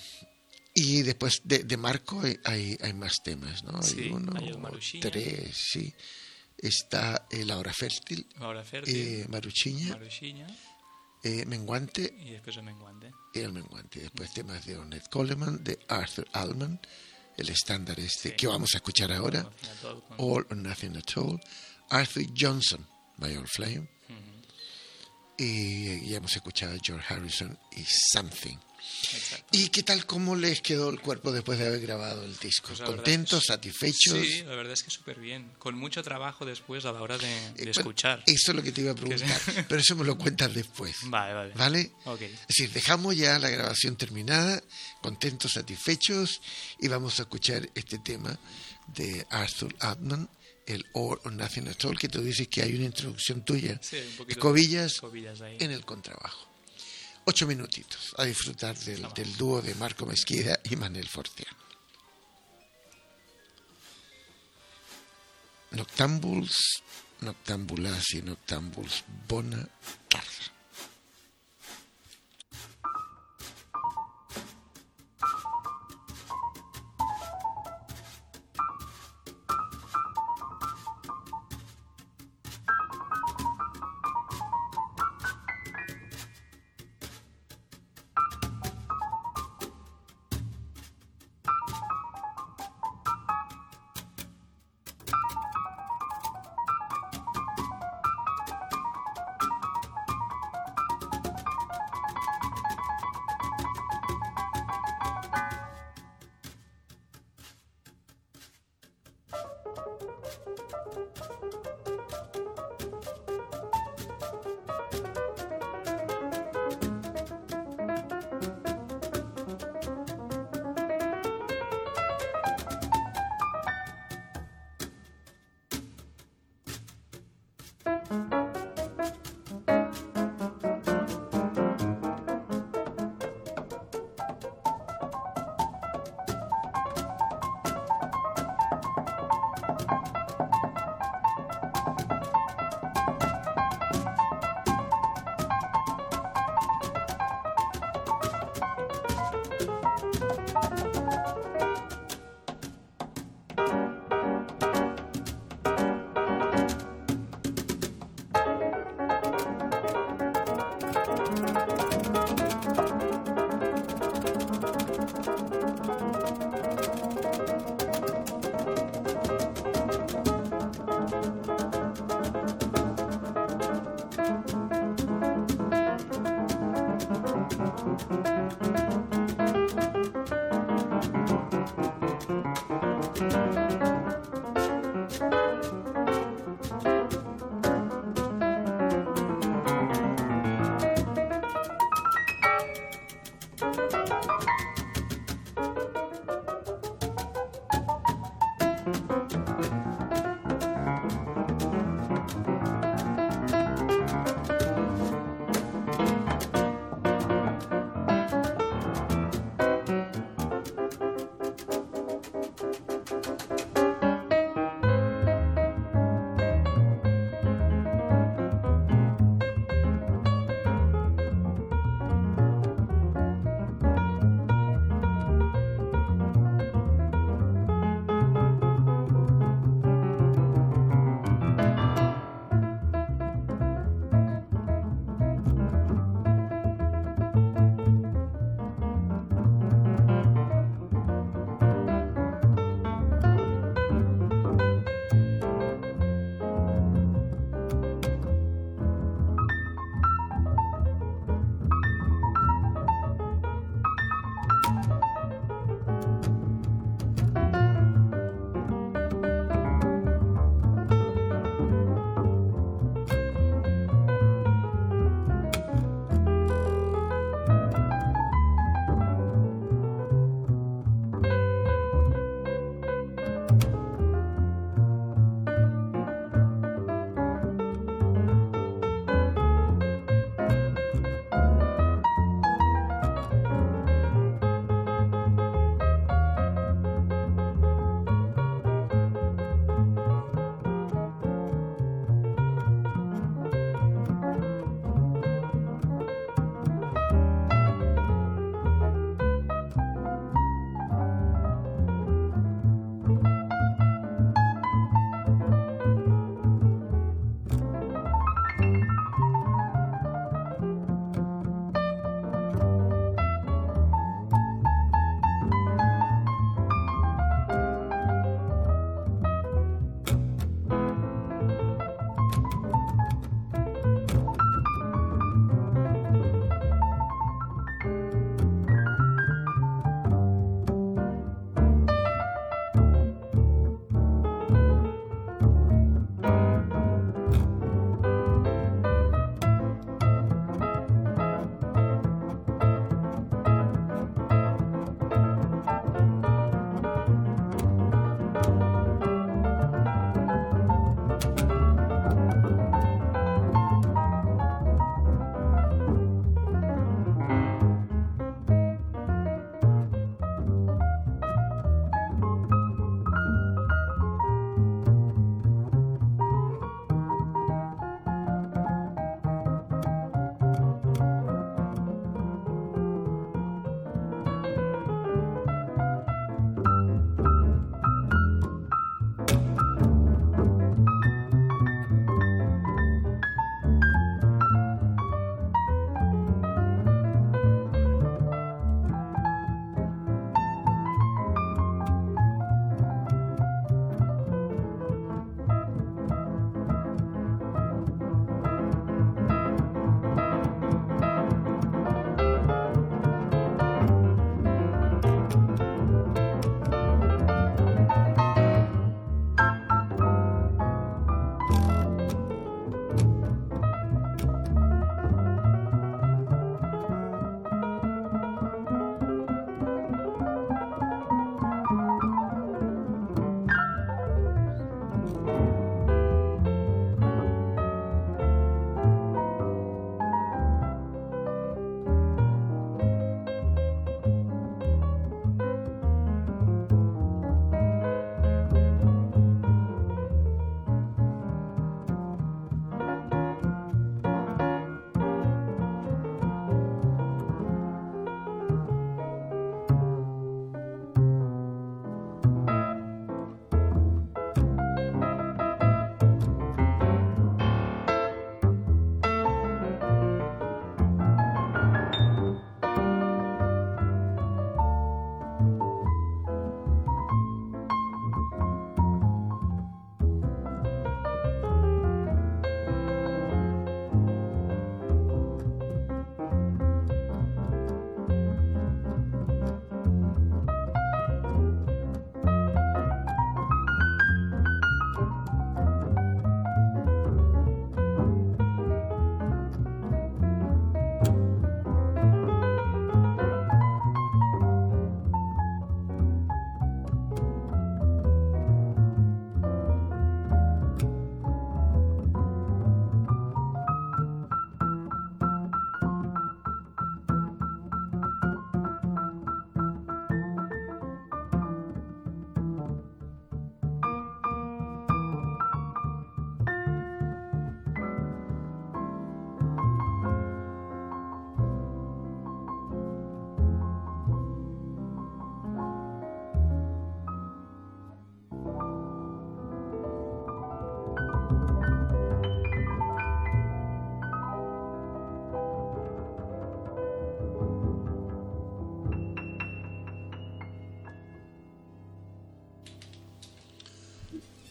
y después de, de Marco hay, hay, hay más temas, ¿no? Hay Sí, uno, hay el Maruchiña. tres, sí. Está eh, La Hora Fértil, Ahora Fértil, eh, Maruchiña, Maruchiña eh, Menguante y después el Menguante. y el Menguante. Después temas de Ornette Coleman, de Arthur Allman, el estándar este Sí. que vamos a escuchar ahora, Nothing at all con- All or Nothing at All, Arthur Johnson, My Old Flame, Ujú, y ya hemos escuchado a George Harrison y Something. exacto. ¿Y qué tal, cómo les quedó el cuerpo después de haber grabado el disco? Pues la verdad ¿Contentos, es que- satisfechos? Sí, la verdad es que súper bien. Con mucho trabajo después a la hora de, de Eh, bueno, escuchar. Eso es lo que te iba a preguntar, pero eso me lo cuentas después. Vale, vale. ¿Vale? Ok. Es decir, dejamos ya la grabación terminada, contentos, satisfechos, y vamos a escuchar este tema de Arthur Allman, el All or Nothing at All, que tú dices que hay una introducción tuya, Sí, un de poquito Cobillas, Cobillas ahí. en el contrabajo. Ocho minutitos a disfrutar del, del dúo de Marco Mesquida y Manel Fortiano. Noctàmbuls, noctàmbulas i noctàmbuls, bona tarda.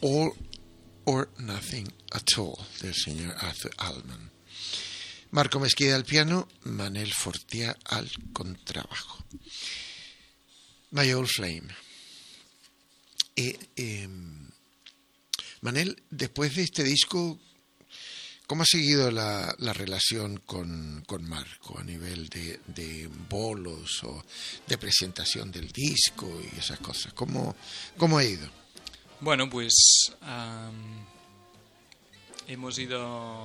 All or Nothing at All, del señor Arthur Allman. Marco Mesquida al piano, Manel Fortià al contrabajo. My Old Flame. Eh, eh, Manel, después de este disco, ¿cómo ha seguido la, la relación con, con Marco a nivel de, de bolos o de presentación del disco y esas cosas? ¿Cómo, cómo ha ido? Bueno, pues um, hemos ido...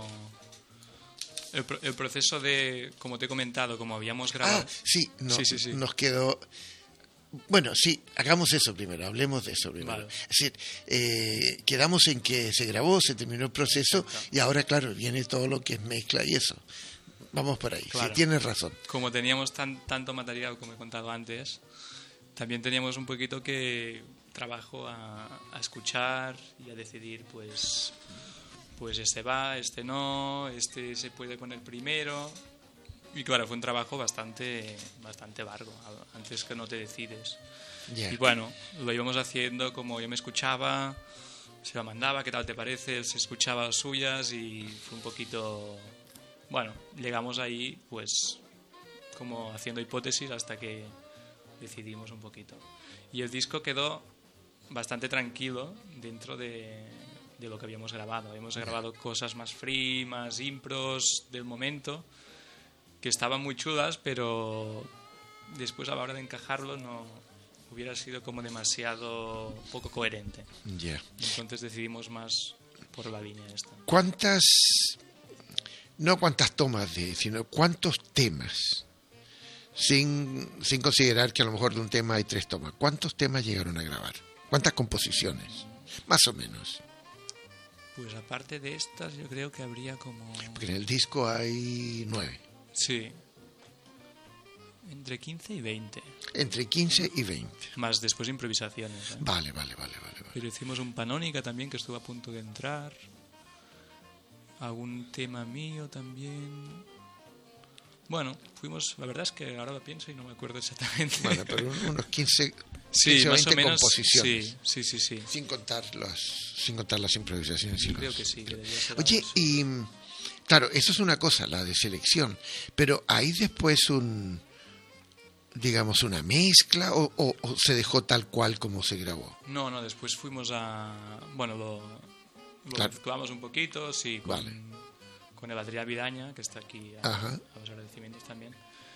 El, pro- el proceso de, como te he comentado, como habíamos grabado... Ah, sí, no, Sí, sí, sí. nos quedó... Bueno, sí, hagamos eso primero, hablemos de eso primero. Vale. Es decir, eh, quedamos en que se grabó, se terminó el proceso y ahora, claro, viene todo lo que es mezcla y eso. Vamos por ahí, Claro. sí, tienes razón. Como teníamos tan, tanto material, como he contado antes, también teníamos un poquito que trabajo a, a escuchar y a decidir, pues, pues este va, este no, este se puede poner primero. Y claro, fue un trabajo bastante, bastante largo, antes que no te decides. Ya. Y bueno, lo íbamos haciendo como yo me escuchaba, se lo mandaba, ¿qué tal te parece? Él se escuchaba las suyas y fue un poquito... Bueno, llegamos ahí pues como haciendo hipótesis hasta que decidimos un poquito. Y el disco quedó bastante tranquilo dentro de, de lo que habíamos grabado. Habíamos grabado cosas más free, más impros del momento, que estaban muy chulas, pero después a la hora de encajarlo no hubiera sido como demasiado poco coherente. Ya. Entonces decidimos más por la línea esta. ¿Cuántas, no cuántas tomas de, sino cuántos temas, sin, sin considerar que a lo mejor de un tema hay tres tomas, cuántos temas llegaron a grabar? ¿Cuántas composiciones? Más o menos. Pues aparte de estas yo creo que habría como... Porque en el disco hay nueve. Sí. Entre quince y veinte. Entre quince y veinte. Más después improvisaciones, ¿eh? Vale, vale, vale, vale, vale. Pero hicimos un Panónica también que estuvo a punto de entrar. Algún tema mío también. Bueno, fuimos... La verdad es que ahora lo pienso y no me acuerdo exactamente. Bueno, pero unos quince, sí, quince o más veinte o menos. composiciones. Sí, sí, sí, sí. Sin contar las, sin contar las improvisaciones. y Creo los- que sí. que debía ser Oye, algo así. y claro, eso es una cosa, la de selección, pero ¿hay después un, digamos, una mezcla o, o- o se dejó tal cual como se grabó? No, no, después fuimos a... Bueno, lo, lo Claro. mezclamos un poquito, sí, con, Vale. con el Adrián Vidaña, que está aquí a, Ajá. a los agradecimientos también.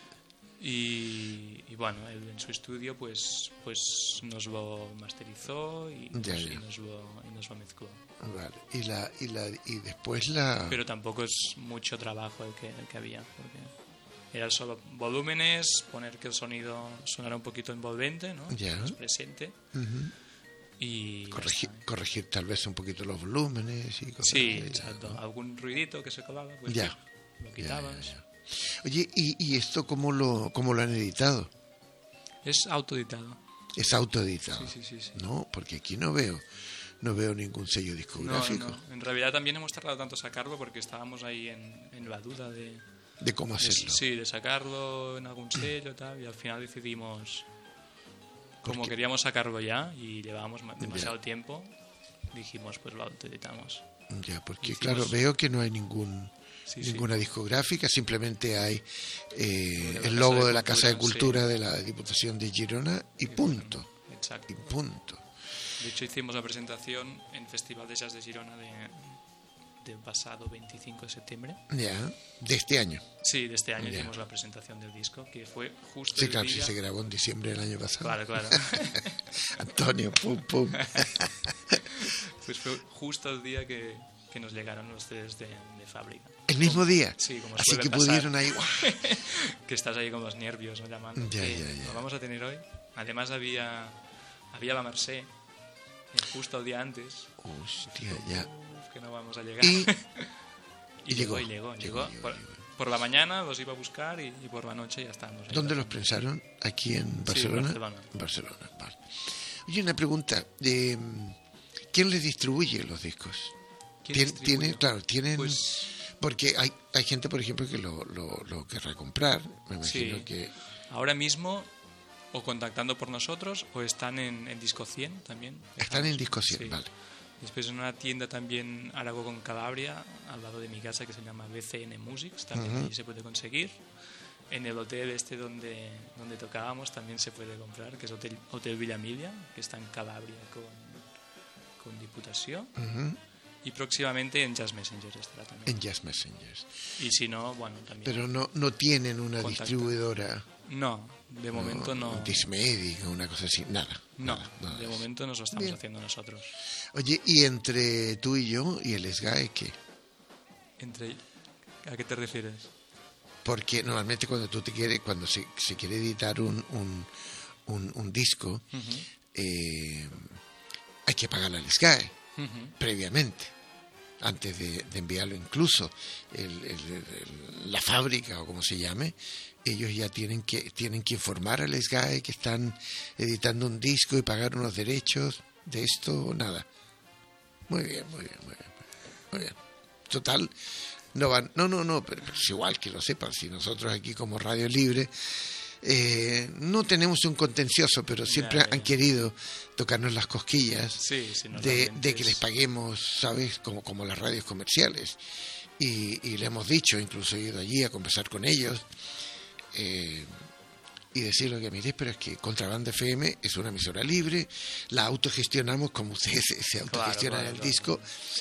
Y, y bueno, él en su estudio pues pues nos lo masterizó y, Ya, pues, ya. y nos, lo, y nos lo mezcló. Vale. Y la y la y después la Pero tampoco es mucho trabajo el que, el que había, porque eran solo volúmenes, poner que el sonido sonara un poquito envolvente, ¿no? Ya. Más presente. Ujú. Y ya corregir, está. corregir tal vez un poquito los volúmenes y cosas Sí, así, exacto. ¿no? Algún ruidito que se colaba, pues Ya. lo Ya, quitabas. ya, ya. Oye, ¿y, y esto cómo lo cómo lo han editado? Es autoeditado. Es autoeditado. Sí, sí, sí, sí. No, porque aquí no veo no veo ningún sello No, discográfico no. En realidad también hemos tardado tanto sacarlo porque estábamos ahí en, en la duda de, de cómo de- hacerlo. sí, de sacarlo en algún sello y tal, y al final decidimos, como Porque- queríamos sacarlo ya y llevábamos ma- demasiado Ya. tiempo, dijimos pues lo autoeditamos. Ya, porque Hicimos- claro, veo que no hay ningún Sí, sí. ninguna discográfica, simplemente hay eh, La el Casa logo de de la Casa de Cultura, Cultura de la Diputación de Girona y punto. Exacto. Y punto. De hecho hicimos la presentación en Festival de Jazz de Girona de, del pasado veinticinco de septiembre. Ya, de este año. Sí, de este año Ya. hicimos la presentación del disco, que fue justo Sí, el claro, día... sí se grabó en diciembre del año pasado. Claro, claro. Antonio, pum, pum. Pues fue justo el día que, que nos llegaron los C Ds de, de fábrica. El mismo día. Sí, como Así suele que pasar. pudieron ahí. ¡guau! Que estás ahí con los nervios, ¿no? Llamando. Ya, Eh, ya, ya. Lo vamos a tener hoy. Además había, había la Mercé, eh, justo el día antes. Hostia, ya. Uf, que no vamos a llegar. Y, Y y llegó, llegó, y llegó, llegó, llegó. llegó, por, llegó. por la mañana los iba a buscar y, y por la noche ya estábamos ahí. ¿dónde los prensaron? ¿Aquí en Barcelona? Barcelona. En Barcelona, vale. Oye, una pregunta. eh, ¿Quién les distribuye los discos? ¿Quién Tien- distribuye? tiene, claro, tienen... Pues Porque hay, hay gente, por ejemplo, que lo, lo, lo querrá comprar. Me imagino Sí. que... ahora mismo o contactando por nosotros o están en, en Disco cien también. Están en Dejamos. Disco cien, Sí. vale. Después en una tienda también Aragó con Calabria, al lado de mi casa, que se llama B C N Musics, también Ujú. allí se puede conseguir. En el hotel este donde, donde tocábamos también se puede comprar, que es Hotel, Hotel Villamilia, que está en Calabria con, con Diputación. Ujú. Y próximamente en Jazz Messenger estará también. En Jazz Messengers. Y si no, bueno, también. Pero no, no tienen una Contacta. distribuidora. No, de momento no. Dismedic o una cosa así. Nada. No, nada, nada de eso. momento nos lo estamos Bien. haciendo nosotros. Oye, y entre tú y yo y el S G A E, ¿qué? Entre, ¿a qué te refieres? Porque normalmente cuando tú te quieres, cuando se, se quiere editar un, un, un, un disco, Ujú, eh, hay que pagar al S G A E ujú. previamente, antes de, de enviarlo. Incluso el, el- el- la fábrica o como se llame, ellos ya tienen que tienen que informar al S G A E que están editando un disco y pagar unos derechos de esto o nada. Muy bien, muy bien, muy bien, muy bien. Total, no van, no, no, no, pero, pero es igual que lo sepan. Si nosotros aquí como Radio Libre eh, no tenemos un contencioso, pero siempre Ya, ya. han querido tocarnos las cosquillas Sí, sí, de, normalmente de que es- les paguemos, ¿sabes? Como, como las radios comerciales. Y, y le hemos dicho, incluso he ido allí a conversar con ellos eh, y decirle que mire, pero es que Contrabanda F M es una emisora libre, la autogestionamos como ustedes se, se autogestionan claro, el claro. disco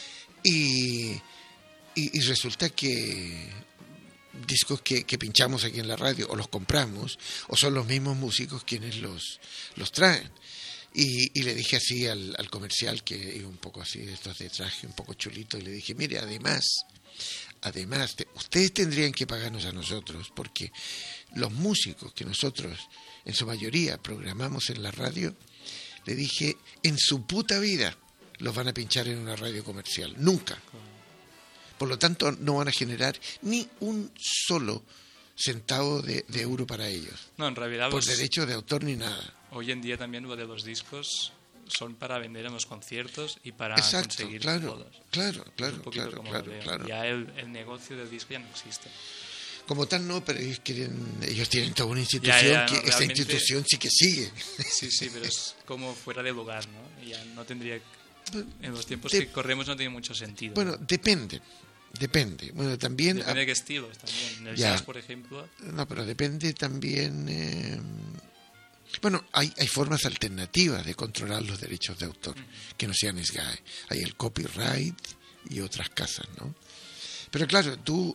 y, y, y resulta que discos que, que pinchamos aquí en la radio o los compramos o son los mismos músicos quienes los, los traen. Y, y le dije así al, al comercial, que iba un poco así de estos de traje, un poco chulito, y le dije, mire, además, además, te- ustedes tendrían que pagarnos a nosotros, porque los músicos que nosotros, en su mayoría, programamos en la radio, le dije, en su puta vida los van a pinchar en una radio comercial, nunca. Por lo tanto, no van a generar ni un solo centavo de, de euro para ellos, No, en realidad por los- derecho de autor ni nada. hoy en día también lo de los discos son para vender en los conciertos y para Exacto, conseguir claro, todos. claro, Es claro, un poquito claro, como claro, lo veo. claro. Ya el, el negocio del disco ya no existe. Como tal no, pero ellos quieren, ellos tienen toda una institución Ya, ya, que no, esta realmente- institución sí que sigue. Sí, sí, pero es como fuera de lugar, ¿no? Y ya no tendría... En los tiempos De- que corremos no tiene mucho sentido. Bueno, depende, depende. Bueno, también, Depende de qué estilos también. En el Ya. jazz, por ejemplo, no, pero depende también. eh, bueno, hay, hay formas alternativas de controlar los derechos de autor que no sean S G A E. Hay el copyright y otras casas, ¿no? Pero claro, tú,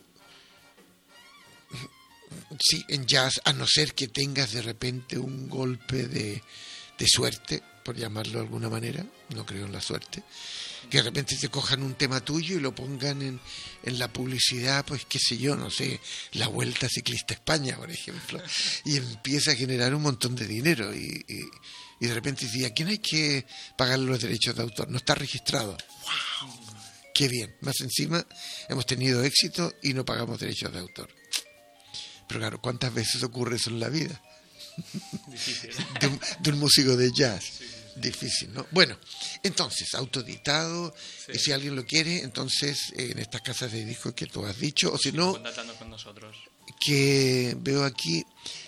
sí, en jazz, a no ser que tengas de repente un golpe de, de suerte, por llamarlo de alguna manera, no creo en la suerte, que de repente te cojan un tema tuyo y lo pongan en, en la publicidad, pues qué sé yo, no sé, la Vuelta Ciclista a España, por ejemplo, y empieza a generar un montón de dinero y, y, y de repente dice, ¿a quién hay que pagar los derechos de autor? No está registrado. ¡Wow! ¡Qué bien! Más encima hemos tenido éxito y no pagamos derechos de autor. Pero claro, ¿cuántas veces ocurre eso en la vida? difícil. De un, de un músico de jazz. Difícil, ¿no? Bueno, entonces, autoeditado, Sí. y si alguien lo quiere, entonces eh, en estas casas de discos que tú has dicho, o si no, Contactando con nosotros. que veo aquí,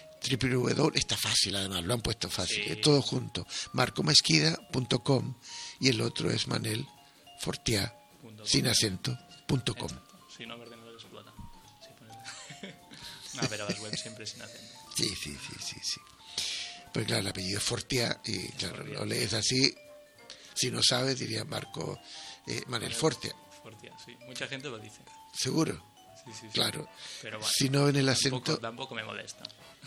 www, está fácil además, lo han puesto fácil, Sí. eh, todo junto, marcomesquida punto com y el otro es Manel Fortià, Punto com. sin acento, punto com. Exacto. Si no, Verde no lo explota. Si pones- no, pero las webs siempre sin acento. Sí, sí, sí, sí, sí. Pues claro, el apellido es Fortià y claro, Fortià. lo lees así, si no sabes diría Marco eh, Manel Fortià, Fortià, sí. Mucha gente lo dice. seguro, Sí, sí, sí. claro. Pero bueno, Si no ven el tampoco, acento, tampoco me molesta.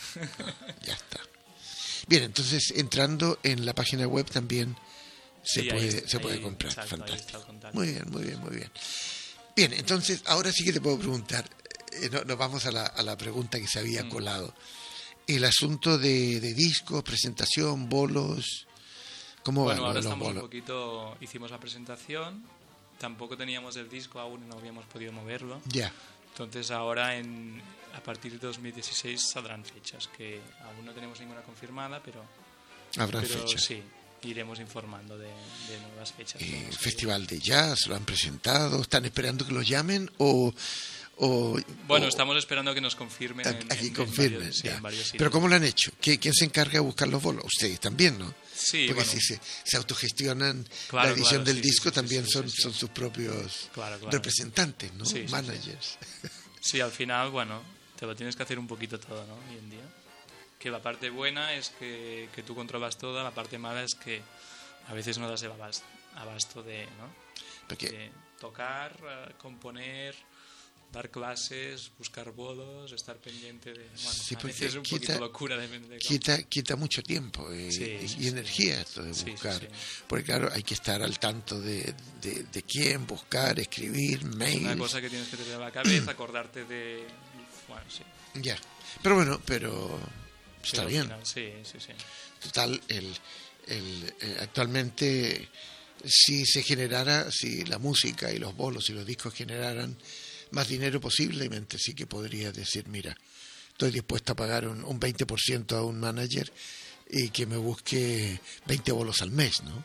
ya está. Bien, entonces entrando en la página web también se Sí, ahí puede está, se puede ahí- comprar. exacto, ahí está el Fantástico. contacto. Muy bien, muy bien, muy bien. Bien, entonces ahora sí que te puedo preguntar, eh, no- nos vamos a la, a la pregunta que se había Mm. colado. El asunto de, de discos, presentación, bolos, ¿cómo Bueno, van ahora los estamos un bolos? poquito... Hicimos la presentación, tampoco teníamos el disco aún, no habíamos podido moverlo. Ya, Entonces ahora en, a partir de dos mil dieciséis saldrán fechas, que aún no tenemos ninguna confirmada, pero, habrá pero fecha. sí, iremos informando de, de nuevas fechas. Eh, Vamos a ir. Festival de Jazz, lo han presentado, ¿están esperando que los llamen o...? o Bueno, o- estamos esperando que nos confirmen en, Aquí en- en confirmen, varios, sí, ya. en varios sitios. Pero ¿cómo lo han hecho? ¿Qui- ¿Quién se encarga de buscar los bolos? Ustedes también, ¿no? Sí, porque bueno. si se, se autogestionan Claro, la edición claro, del sí, disco, sí, sí, también sí, son, sí, sí. son sus propios Claro, claro. representantes, ¿no? Sí, sí, Managers. Sí, al final, bueno, te lo tienes que hacer un poquito todo, ¿no? Hoy en día. Que la parte buena es que, que tú controlas todo, la parte mala es que a veces no das el abasto, abasto de, ¿no? Porque De tocar, eh, componer, dar clases, buscar bolos, estar pendiente de... Bueno, Sí, a porque veces es un quita- poquito locura. Depende de cómo. quita, quita mucho tiempo eh, Sí, y, sí, y sí. energía esto de Sí, sí, buscar. sí. Porque claro, hay que estar al tanto de, de, de quién, buscar, escribir, Es mails. una cosa que tienes que tener en la cabeza, acordarte de... Bueno, sí. Ya. Pero bueno, pero está Pero al bien. final, sí, sí, sí. Total, el, el, eh, actualmente, si se generara, si la música y los bolos y los discos generaran más dinero, posiblemente sí que podría decir, mira, estoy dispuesto a pagar un, un veinte por ciento a un manager y que me busque veinte bolos al mes, ¿no?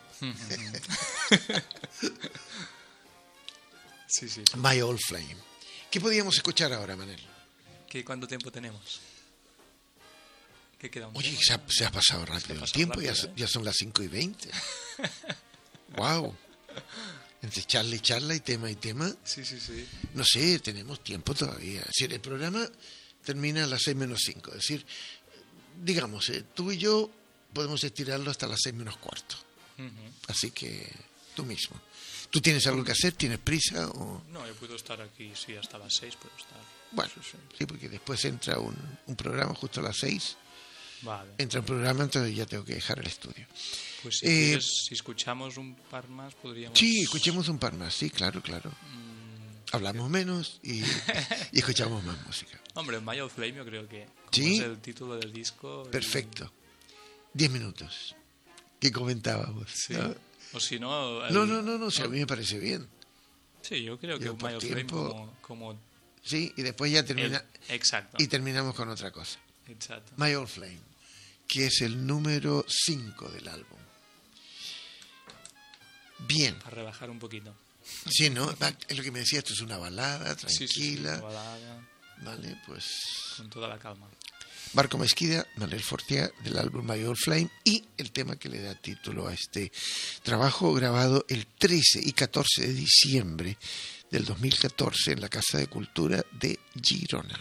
Sí, sí, sí. My Old Flame. ¿Qué podíamos escuchar ahora, Manel? ¿Qué, ¿Cuánto tiempo tenemos? ¿Qué queda? ¿Un Oye, tema? se ha, se ha pasado rápido el pasado tiempo, ya, rápido, so- ¿eh? ya son las cinco y veinte. ¡Wow! Entre charla y charla y tema y tema, Sí, sí, sí. no sé, tenemos tiempo todavía. Es decir, el programa termina a las seis menos cinco. Es decir, digamos, eh, tú y yo podemos estirarlo hasta las seis menos cuarto. Ujú. Así que tú mismo. ¿Tú tienes algo que hacer? ¿Tienes prisa? O... No, yo puedo estar aquí, sí, hasta las seis puedo estar. Bueno, Sí, sí. sí, porque después entra un, un programa justo a las seis. Vale. Entra un programa, entonces ya tengo que dejar el estudio. Pues si, Eh, quieres, si escuchamos un par más, podríamos... Sí, escuchemos un par más, sí, claro, claro. Mm, Hablamos menos y, y escuchamos más música. hombre, My Old Flame yo creo que como Sí. es el título del disco... y- Perfecto. Diez minutos. ¿Qué comentábamos? Sí. ¿No? O si no... el- No, no, no, no, si a mí me parece bien. Sí, yo creo que Yo My por Old Flame tiempo- como... como Sí, y después ya termina el- exacto. y terminamos con otra cosa. Exacto. My Old Flame, que es el número cinco del álbum. Bien, Para rebajar un poquito. sí, ¿no? Es lo que me decía, esto es una balada, Sí, sí, sí, tranquila. una balada, Vale, pues con toda la calma. Marco Mesquida, Manel Fortea, del álbum My Old Flame, y el tema que le da título a este trabajo, grabado el trece y catorce de diciembre del dos mil catorce en la Casa de Cultura de Girona.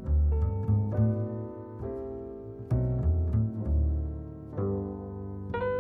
Thank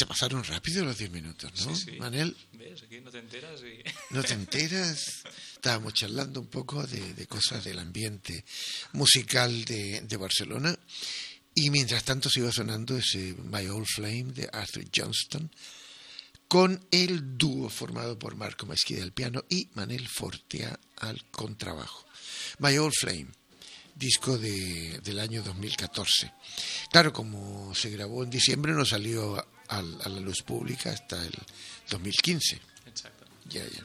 Se pasaron rápido los diez minutos, ¿no, Sí, sí. Manel? ¿Ves? Aquí no te enteras y... ¿No te enteras? Estábamos charlando un poco de, de cosas del ambiente musical de, de Barcelona, y mientras tanto se iba sonando ese My Old Flame de Arthur Johnston, con el dúo formado por Marco Mesquida al piano y Manel Fortea al contrabajo. My Old Flame, disco de, del año dos mil catorce. Claro, como se grabó en diciembre, no salió a, a, a la luz pública hasta el dos mil quince. Exacto. Ya, ya.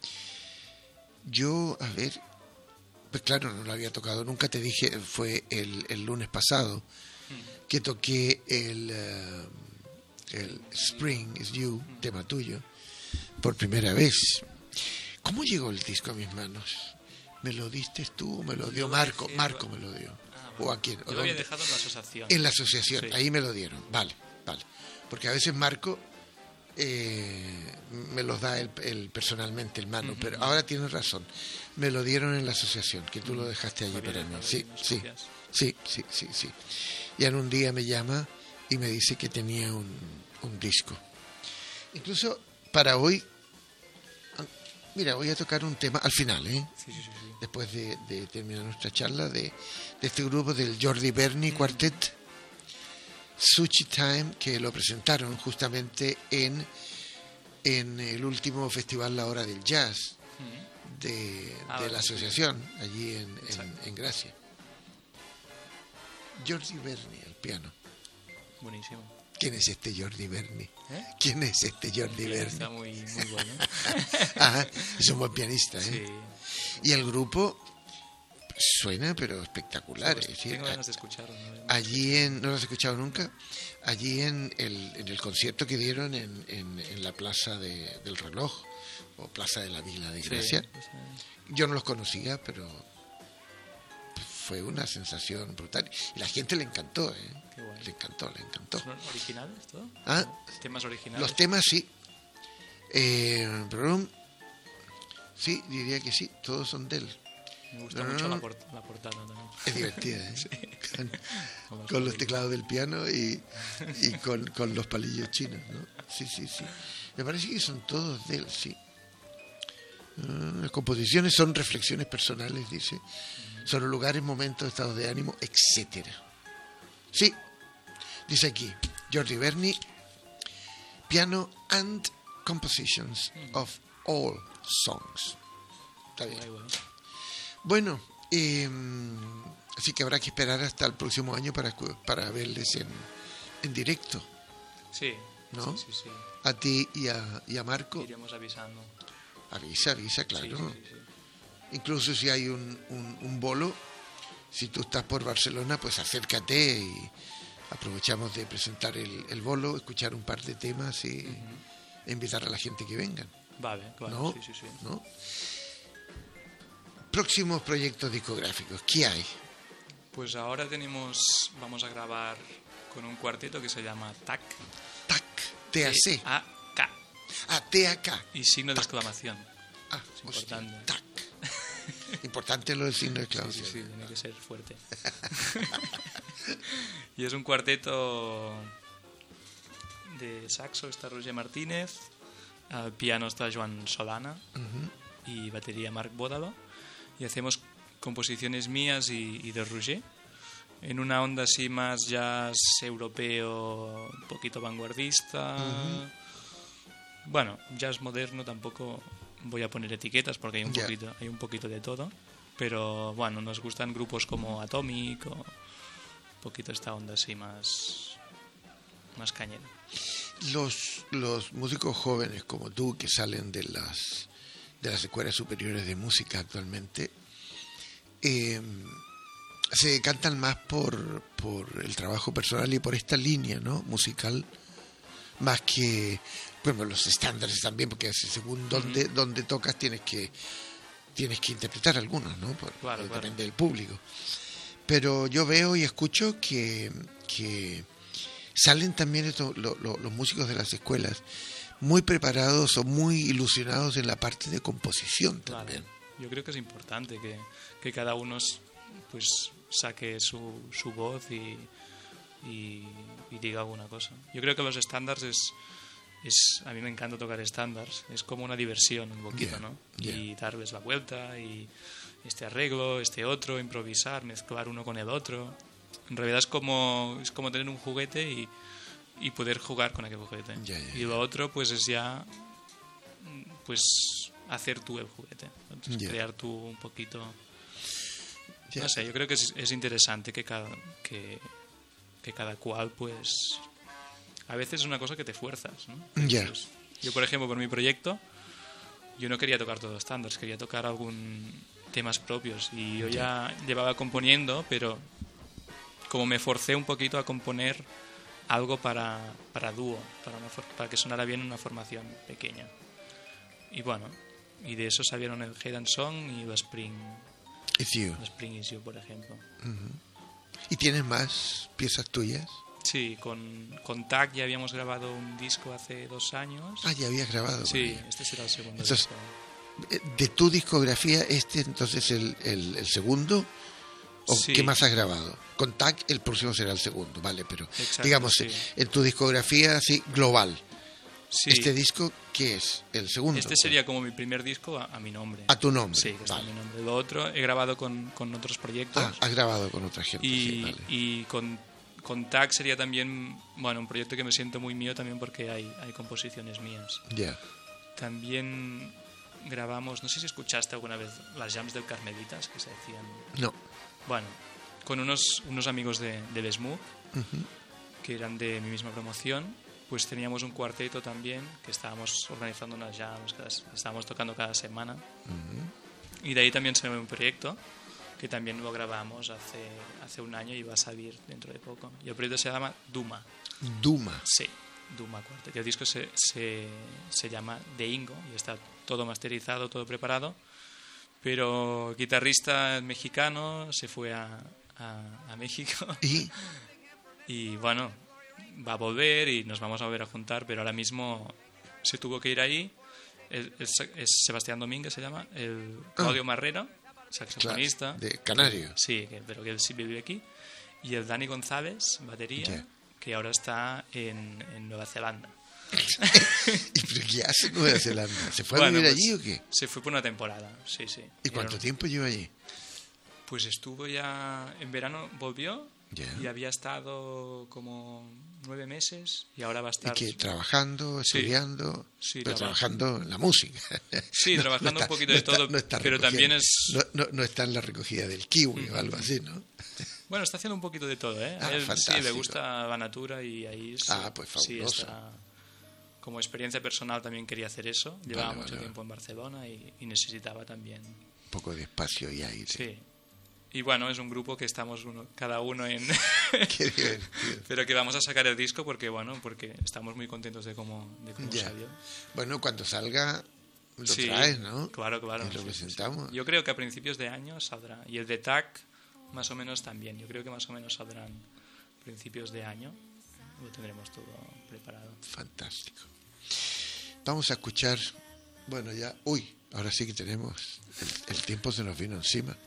Yo, a ver, pues claro, no lo había tocado nunca, te dije, fue el, el lunes pasado que toqué el, uh, el Spring is You, tema tuyo, por primera vez. ¿Cómo llegó el disco a mis manos? ¿Me lo diste tú o me lo dio Yo Marco? dejé- Marco me lo dio. Ah, ¿O a quién? ¿O Yo lo había dónde? dejado en la asociación. En la asociación, Sí. ahí me lo dieron. Vale, vale. Porque a veces Marco eh, me los da él, él personalmente, el mano, Ujú. pero ahora tienes razón. Me lo dieron en la asociación, que tú lo dejaste allí Había para mí. dejado Sí, ahí unas sí, copias. sí, sí, sí, sí. Y en un día me llama y me dice que tenía un, un disco. Incluso para hoy, mira, voy a tocar un tema al final, ¿eh? Sí, sí, sí, sí. Después de, de terminar nuestra charla, de, de este grupo del Jordi Berni Quartet, Sushi Time, que lo presentaron justamente en, en el último festival La Hora del Jazz Mm. de, Ah, de vale, la sí. asociación, allí en, en, Exacto. en Gracia. Jordi Berni, el piano. Buenísimo. ¿Quién es este Jordi Berni? ¿Eh? ¿Quién es este Jordi Berni? Está muy, muy bueno. Ajá, es un buen pianista, ¿eh? Sí. Y el grupo suena, pero espectacular. Pues es decir, tengo a- ganas de escucharlo. ¿no? allí en, no lo has escuchado nunca, allí en el, en el concierto que dieron en, en, en la Plaza de- del Reloj, o Plaza de la Vila de Sí, Gracia, pues, eh, yo no los conocía, pero fue una sensación brutal. Y la gente le encantó, ¿eh? Qué guay. Le encantó, le encantó. ¿Son originales todo? Ah, ¿Temas originales? los temas sí. Eh, pero, sí, diría que sí, todos son de él. Me gusta No, mucho no, la, no. port- la portada también. Es divertida, ¿eh? Con, Con los con los palillos. teclados del piano y, y con, con los palillos chinos, ¿no? Sí, sí, sí. Me parece que son todos de él, sí. Ah, las composiciones son reflexiones personales, dice, sobre lugares, momentos, estados de ánimo, etcétera. Sí, dice aquí, Jordi Berni, piano and compositions of all songs. Está bien. Guay, guay. Bueno, eh, así que habrá que esperar hasta el próximo año para, cu- para verles en, en directo. Sí. ¿No? Sí, sí, sí. A ti y a, y a Marco. Iremos avisando. Avisa, avisa, claro. Sí, sí, sí, sí. Incluso si hay un, un, un bolo, si tú estás por Barcelona, pues acércate y aprovechamos de presentar el, el bolo, escuchar un par de temas y e invitar a la gente que vengan. Vale, claro. ¿No? Sí, sí, sí. ¿No? Próximos proyectos discográficos, ¿qué hay? Pues ahora tenemos, vamos a grabar con un cuarteto que se llama T A C. T A C, T A C, A K. ah, T A K. Y signo de exclamación. Ah, Es hostia, importante. T A C. Importante lo del signo de Sí, exclamación. sí, sí, tiene que ser fuerte. Y es un cuarteto de saxo, está Roger Martínez, al piano está Joan Solana y batería Marc Bódalo. Y hacemos composiciones mías y, y de Roger en una onda así más jazz europeo, un poquito vanguardista. Bueno, jazz moderno tampoco voy a poner etiquetas porque hay un Ya. poquito, hay un poquito de todo. Pero bueno, nos gustan grupos como Atomic o un poquito esta onda así más, más cañera. Los, los músicos jóvenes como tú que salen de las de las escuelas superiores de música actualmente eh, se decantan más por, por el trabajo personal y por esta línea, ¿no? Musical, más que bueno, los estándares también, porque según dónde, dónde tocas tienes que tienes que interpretar algunos, ¿no? Por, Claro, depende claro. del público. Pero yo veo y escucho que, que salen también estos, lo- lo- los músicos de las escuelas muy preparados o muy ilusionados en la parte de composición Claro. también. Yo creo que es importante que, que cada uno s- pues saque su, su voz y, y, y diga alguna cosa. Yo creo que los estándares es, es... A mí me encanta tocar estándares. Es como una diversión un poquito, Yeah, ¿no? yeah. Y darles la vuelta y este arreglo, este otro, improvisar, mezclar uno con el otro. En realidad es como, es como tener un juguete y, y poder jugar con aquel juguete. Ya, ya, y lo otro pues es ya pues hacer tú el juguete. Entonces, Ya. crear tú un poquito... Ya. No sé, yo creo que es, es interesante que cada, que, que cada cual pues... A veces es una cosa que te fuerzas, ¿no? Ya. Pues, yo, por ejemplo, por mi proyecto, yo no quería tocar todos los estándares, quería tocar algún temas propios. Y yo ya llevaba componiendo, pero como me forcé un poquito a componer algo para, para dúo, para, una, for- para que sonara bien una formación pequeña. Y bueno, y de eso salieron el Head and Song y la Spring, It's You. la Spring Is You, por ejemplo. ¿Y tienes más piezas tuyas? Sí, con, con Tag ya habíamos grabado un disco hace dos años. Ah, ya habías grabado. con Sí, ella. este será el segundo Entonces, disco. Eh, De tu discografía, este entonces el, el, el segundo. ¿O Sí. qué más has grabado? Con Tag el próximo será el segundo, vale, pero Exacto, digamos, sí. en tu discografía así global, Sí, ¿este disco qué es? ¿El segundo? este sería como mi primer disco a, a mi nombre. A tu nombre. Sí, que está a vale. mi nombre. Lo otro he grabado con, con otros proyectos. Ah, has grabado con otra gente. y, sí, vale. y con, con Tag sería también, bueno, un proyecto que me siento muy mío también porque hay, hay composiciones mías. Ya. También grabamos, no sé si escuchaste alguna vez las jams del Carmelitas que se hacían, No. bueno, con unos, unos amigos de, del Smug, que eran de mi misma promoción, pues teníamos un cuarteto también, que estábamos organizando unas jams, cada- estábamos tocando cada semana. Y de ahí también se me un proyecto, que también lo grabamos hace, hace un año y va a salir dentro de poco. Y el proyecto se llama Duma. Duma. Sí, Duma Cuarteto. Que el disco se, se, se llama De Ingo y está todo masterizado, todo preparado. Pero el guitarrista mexicano se fue a, a, a México Y y bueno, va a volver y nos vamos a volver a juntar, pero ahora mismo se tuvo que ir ahí. Es, es- es Sebastián Domínguez, se llama, el Claudio Marrero, saxofonista. claro, de Canario. Sí, que- pero que él sí vive aquí. Y el Dani González, batería, Ya. que ahora está en, en Nueva Zelanda. ¿Y pero qué hace en Nueva Zelanda? ¿Se fue Bueno, a vivir pues, allí o qué? Se fue por una temporada, sí, sí. ¿Y cuánto Era- tiempo lleva allí? Pues estuvo ya, en verano volvió Ya. y había estado como nueve meses y ahora va a ¿Y estar... que trabajando, Sí. estudiando? Sí, pero trabaja. trabajando en la música. Sí, trabajando un poquito de todo, pero también recogiendo- es- No, no, no está en la recogida del kiwi o algo así, ¿no? Bueno, está haciendo un poquito de todo, ¿eh? Ah, A él sí fantástico. le gusta la natura y ahí es, Ah, pues sí, fabuloso. está, como experiencia personal también quería hacer eso. Llevaba Vale, mucho vale, tiempo en Barcelona y, y necesitaba también. Un poco de espacio y aire. Sí. Y bueno, es un grupo que estamos uno, cada uno en... Qué divertido. Pero que vamos a sacar el disco porque, bueno, porque estamos muy contentos de cómo, de cómo Ya. salió. Bueno, cuando salga lo Sí, traes, ¿no? Claro, claro. Y lo sí, sí, sí. presentamos. Yo creo que a principios de año saldrá. Y el de T A C más o menos también. Yo creo que más o menos saldrán principios de año. Lo tendremos todo preparado. Fantástico. Vamos a escuchar, bueno, ya, uy, ahora sí que tenemos, el, el tiempo se nos vino encima.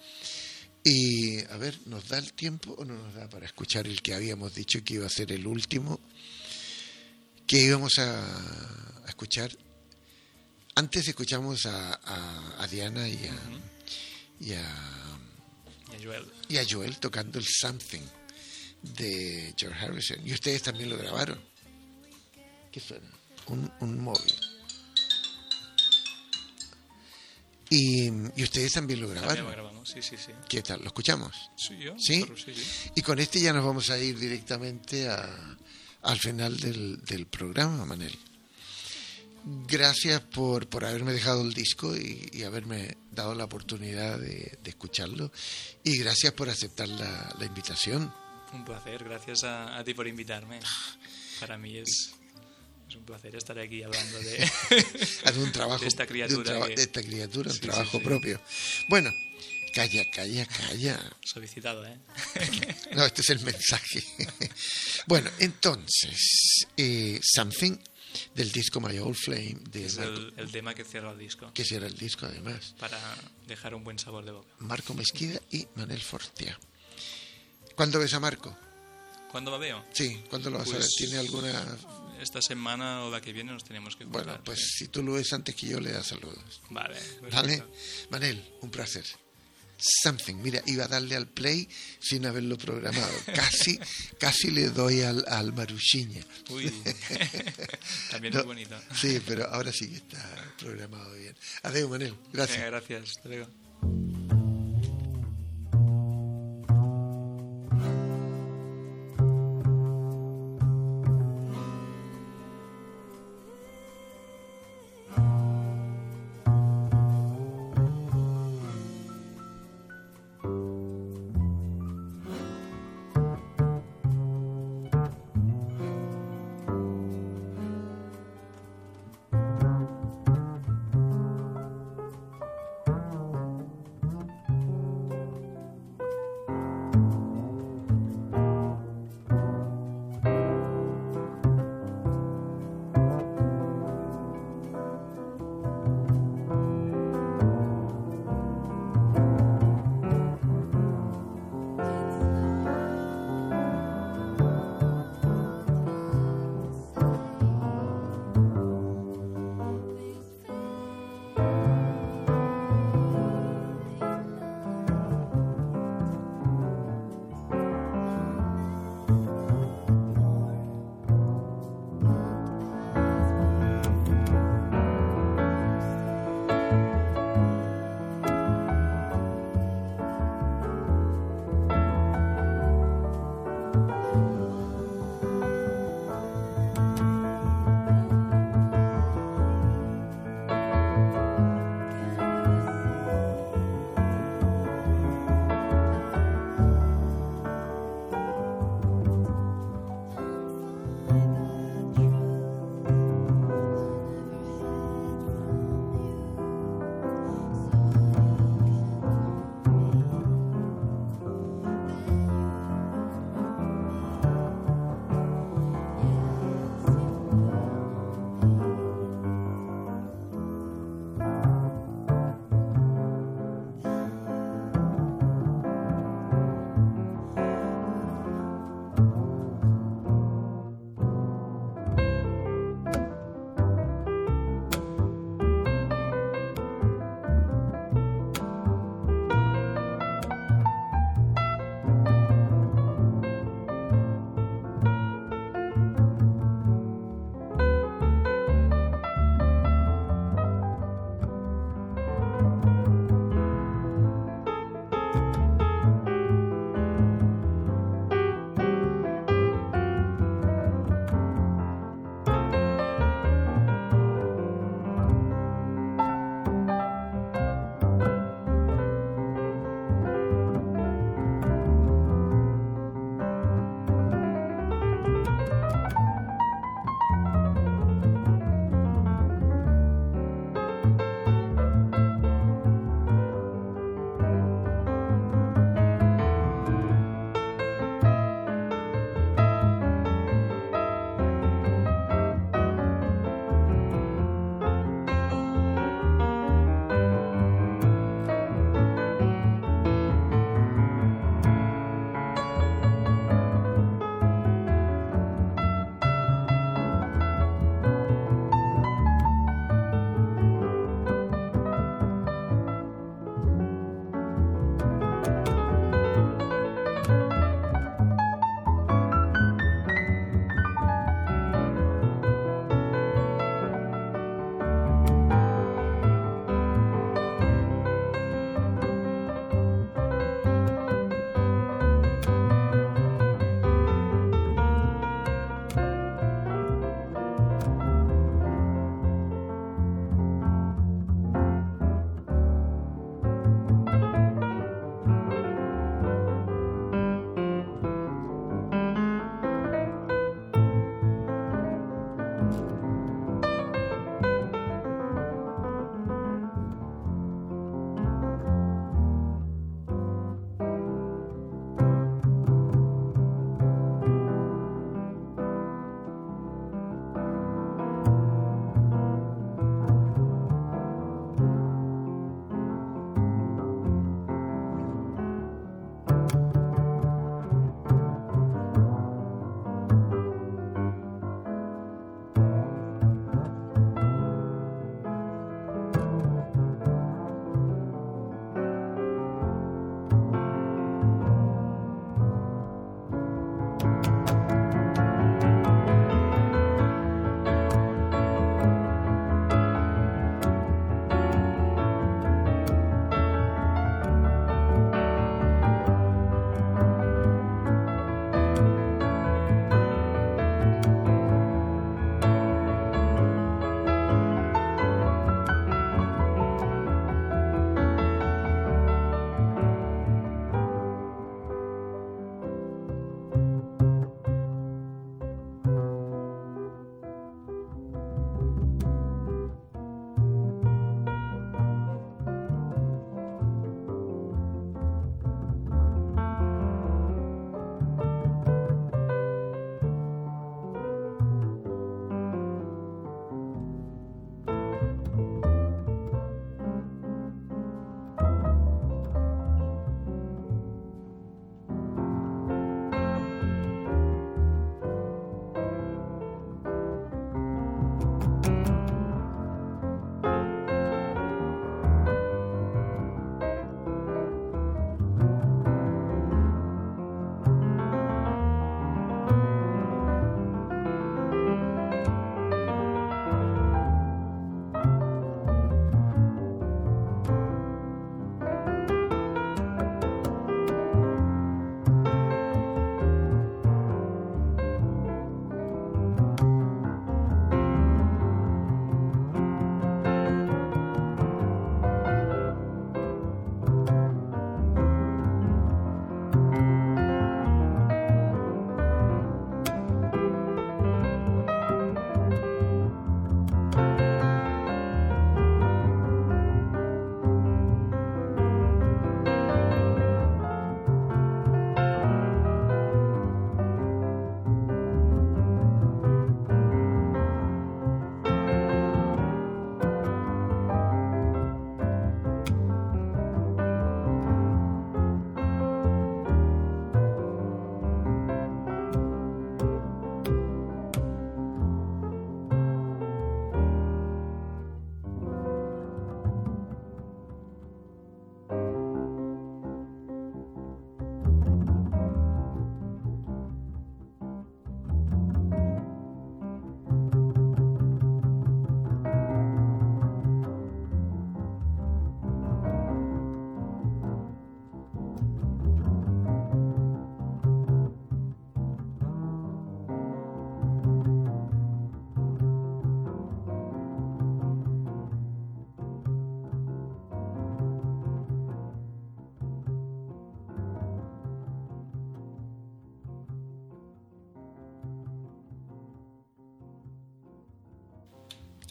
Y, a ver, ¿nos da el tiempo o no nos da para escuchar el que habíamos dicho que iba a ser el último? Que íbamos a, a escuchar. Antes escuchamos a, a, a Diana y a, y, a, Y a Joel. y a Joel tocando el Something de George Harrison. Y ustedes también lo grabaron. ¿Qué suena? Un, un móvil. Y, y ustedes también lo También grabaron. lo grabamos, sí, sí, sí. ¿Qué tal? ¿Lo escuchamos? Sí, yo. ¿Sí? claro, sí, sí. Y con este ya nos vamos a ir directamente a, al final del, del programa, Manel. Gracias por, por haberme dejado el disco y, y haberme dado la oportunidad de, de escucharlo. Y gracias por aceptar la, la invitación. Un placer, gracias a, a ti por invitarme. Para mí es, es un placer estar aquí hablando de, Haz un trabajo de esta de, un criatura. traba- que- de esta criatura, un Sí, sí, trabajo sí. propio. Bueno, calla, calla, calla. Solicitado, ¿eh? No, este es el mensaje. Bueno, entonces, eh, Something del disco My Old Flame de Es Marco, el, el tema que cierra el disco. que será el disco además. Para dejar un buen sabor de boca. Marco Mesquida y Manel Fortia. ¿Cuándo ves a Marco? ¿Cuándo la veo? Sí, ¿cuándo lo vas a ver? Pues, ¿Tiene alguna...? Esta semana o la que viene nos tenemos que Bueno, cuadrar, pues sí. si tú lo ves antes que yo, le das saludos. Vale, perfecto. ¿Vale? Manel, un placer. Something. Mira, iba a darle al play sin haberlo programado. Casi, casi le doy al, al Maruxiña. Uy, también No, es bonito. Sí, pero ahora sí que está programado bien. Adeu, Manel. Gracias. Venga, gracias. Hasta luego.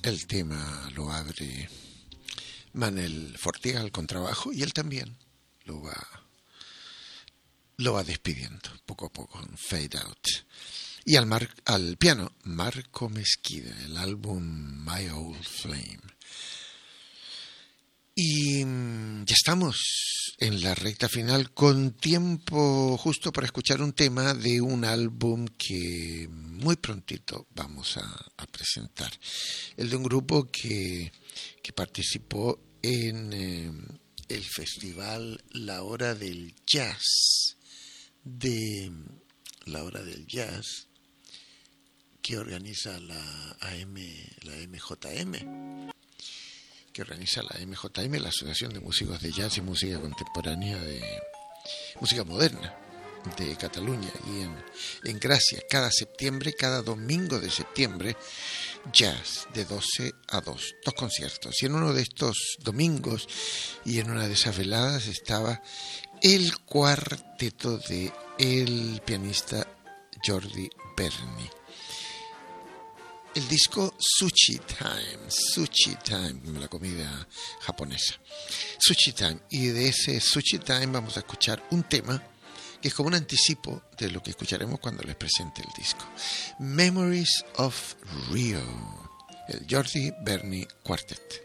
El tema lo abre Manel Fortiga al contrabajo y él también lo va, lo va despidiendo poco a poco en Fade Out. Y al, mar, al piano, Marco Mesquida, el álbum My Old Flame. Y ya estamos en la recta final con tiempo justo para escuchar un tema de un álbum que muy prontito vamos a, a presentar. El de un grupo que, que participó en eh, el festival La Hora del Jazz de La Hora del Jazz que organiza la A M, la M J M. que organiza la M J M, la Asociación de Músicos de Jazz y Música Contemporánea de Música Moderna de Cataluña, y en, en Gracia, cada septiembre, cada domingo de septiembre, jazz de doce a dos, dos conciertos. Y en uno de estos domingos y en una de esas veladas estaba el cuarteto de el pianista Jordi Berni. El disco Sushi Time, Sushi Time, la comida japonesa, Sushi Time. Y de ese Sushi Time vamos a escuchar un tema que es como un anticipo de lo que escucharemos cuando les presente el disco. Memories of Rio, el Jordi Berni Quartet.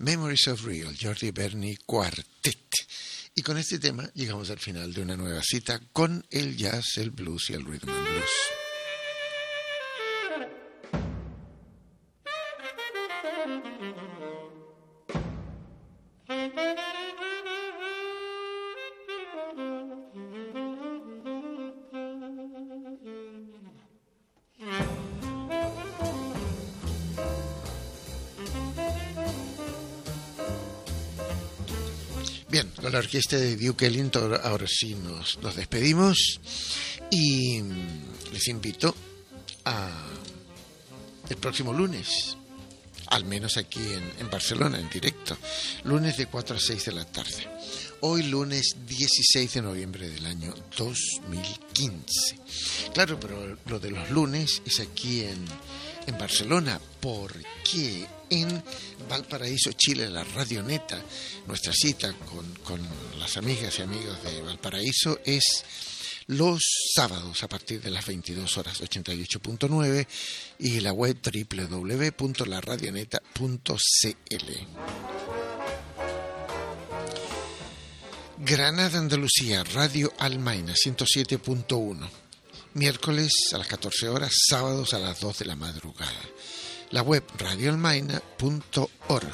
Memories of Real, Jordi Berni Quartet. Y con este tema llegamos al final de una nueva cita con el jazz, el blues y el rhythm and blues. Bien, con la orquesta de Duke Ellington ahora sí nos, nos despedimos y les invito a el próximo lunes, al menos aquí en, en Barcelona, en directo, lunes de cuatro a seis de la tarde. Hoy lunes dieciséis de noviembre del año dos mil quince. Claro, pero lo de los lunes es aquí en, en Barcelona, porque en Valparaíso, Chile, la Radioneta, nuestra cita con, con las amigas y amigos de Valparaíso es los sábados a partir de las veintidós horas, ochenta y ocho punto nueve, y la web doble u doble u doble u punto la radioneta punto c l. Granada, Andalucía, Radio Almaina, ciento siete punto uno. Miércoles a las catorce horas, sábados a las dos de la madrugada. La web radio almaina punto org.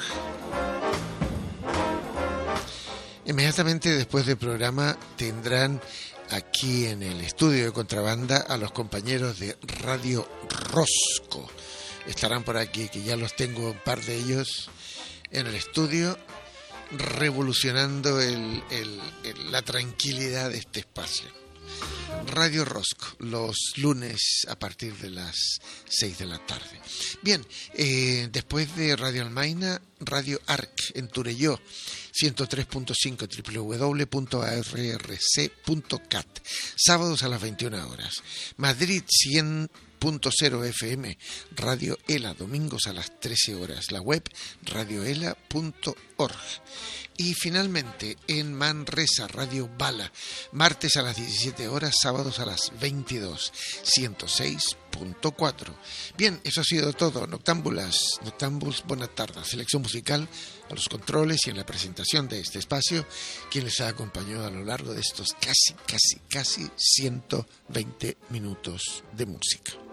Inmediatamente después del programa tendrán aquí en el estudio de Contrabanda a los compañeros de Radio Rosco. Estarán por aquí, que ya los tengo un par de ellos en el estudio, revolucionando el, el, el, la tranquilidad de este espacio. Radio Rosco, los lunes a partir de las seis de la tarde. Bien, eh, después de Radio Almaina, Radio Arc en Turelló, ciento tres punto cinco, doble u doble u doble u punto a r r c punto cat, sábados a las veintiuna horas. Madrid, cien punto cero F M, Radio Ela, domingos a las trece horas, la web radio ela punto org. Y finalmente en Manresa, Radio Bala, martes a las diecisiete horas, sábados a las veintidós, ciento seis punto cuatro. Bien, eso ha sido todo. Noctámbulas, Noctámbuls, buenas tardes. Selección musical a los controles y en la presentación de este espacio, quien les ha acompañado a lo largo de estos casi, casi, casi ciento veinte minutos de música.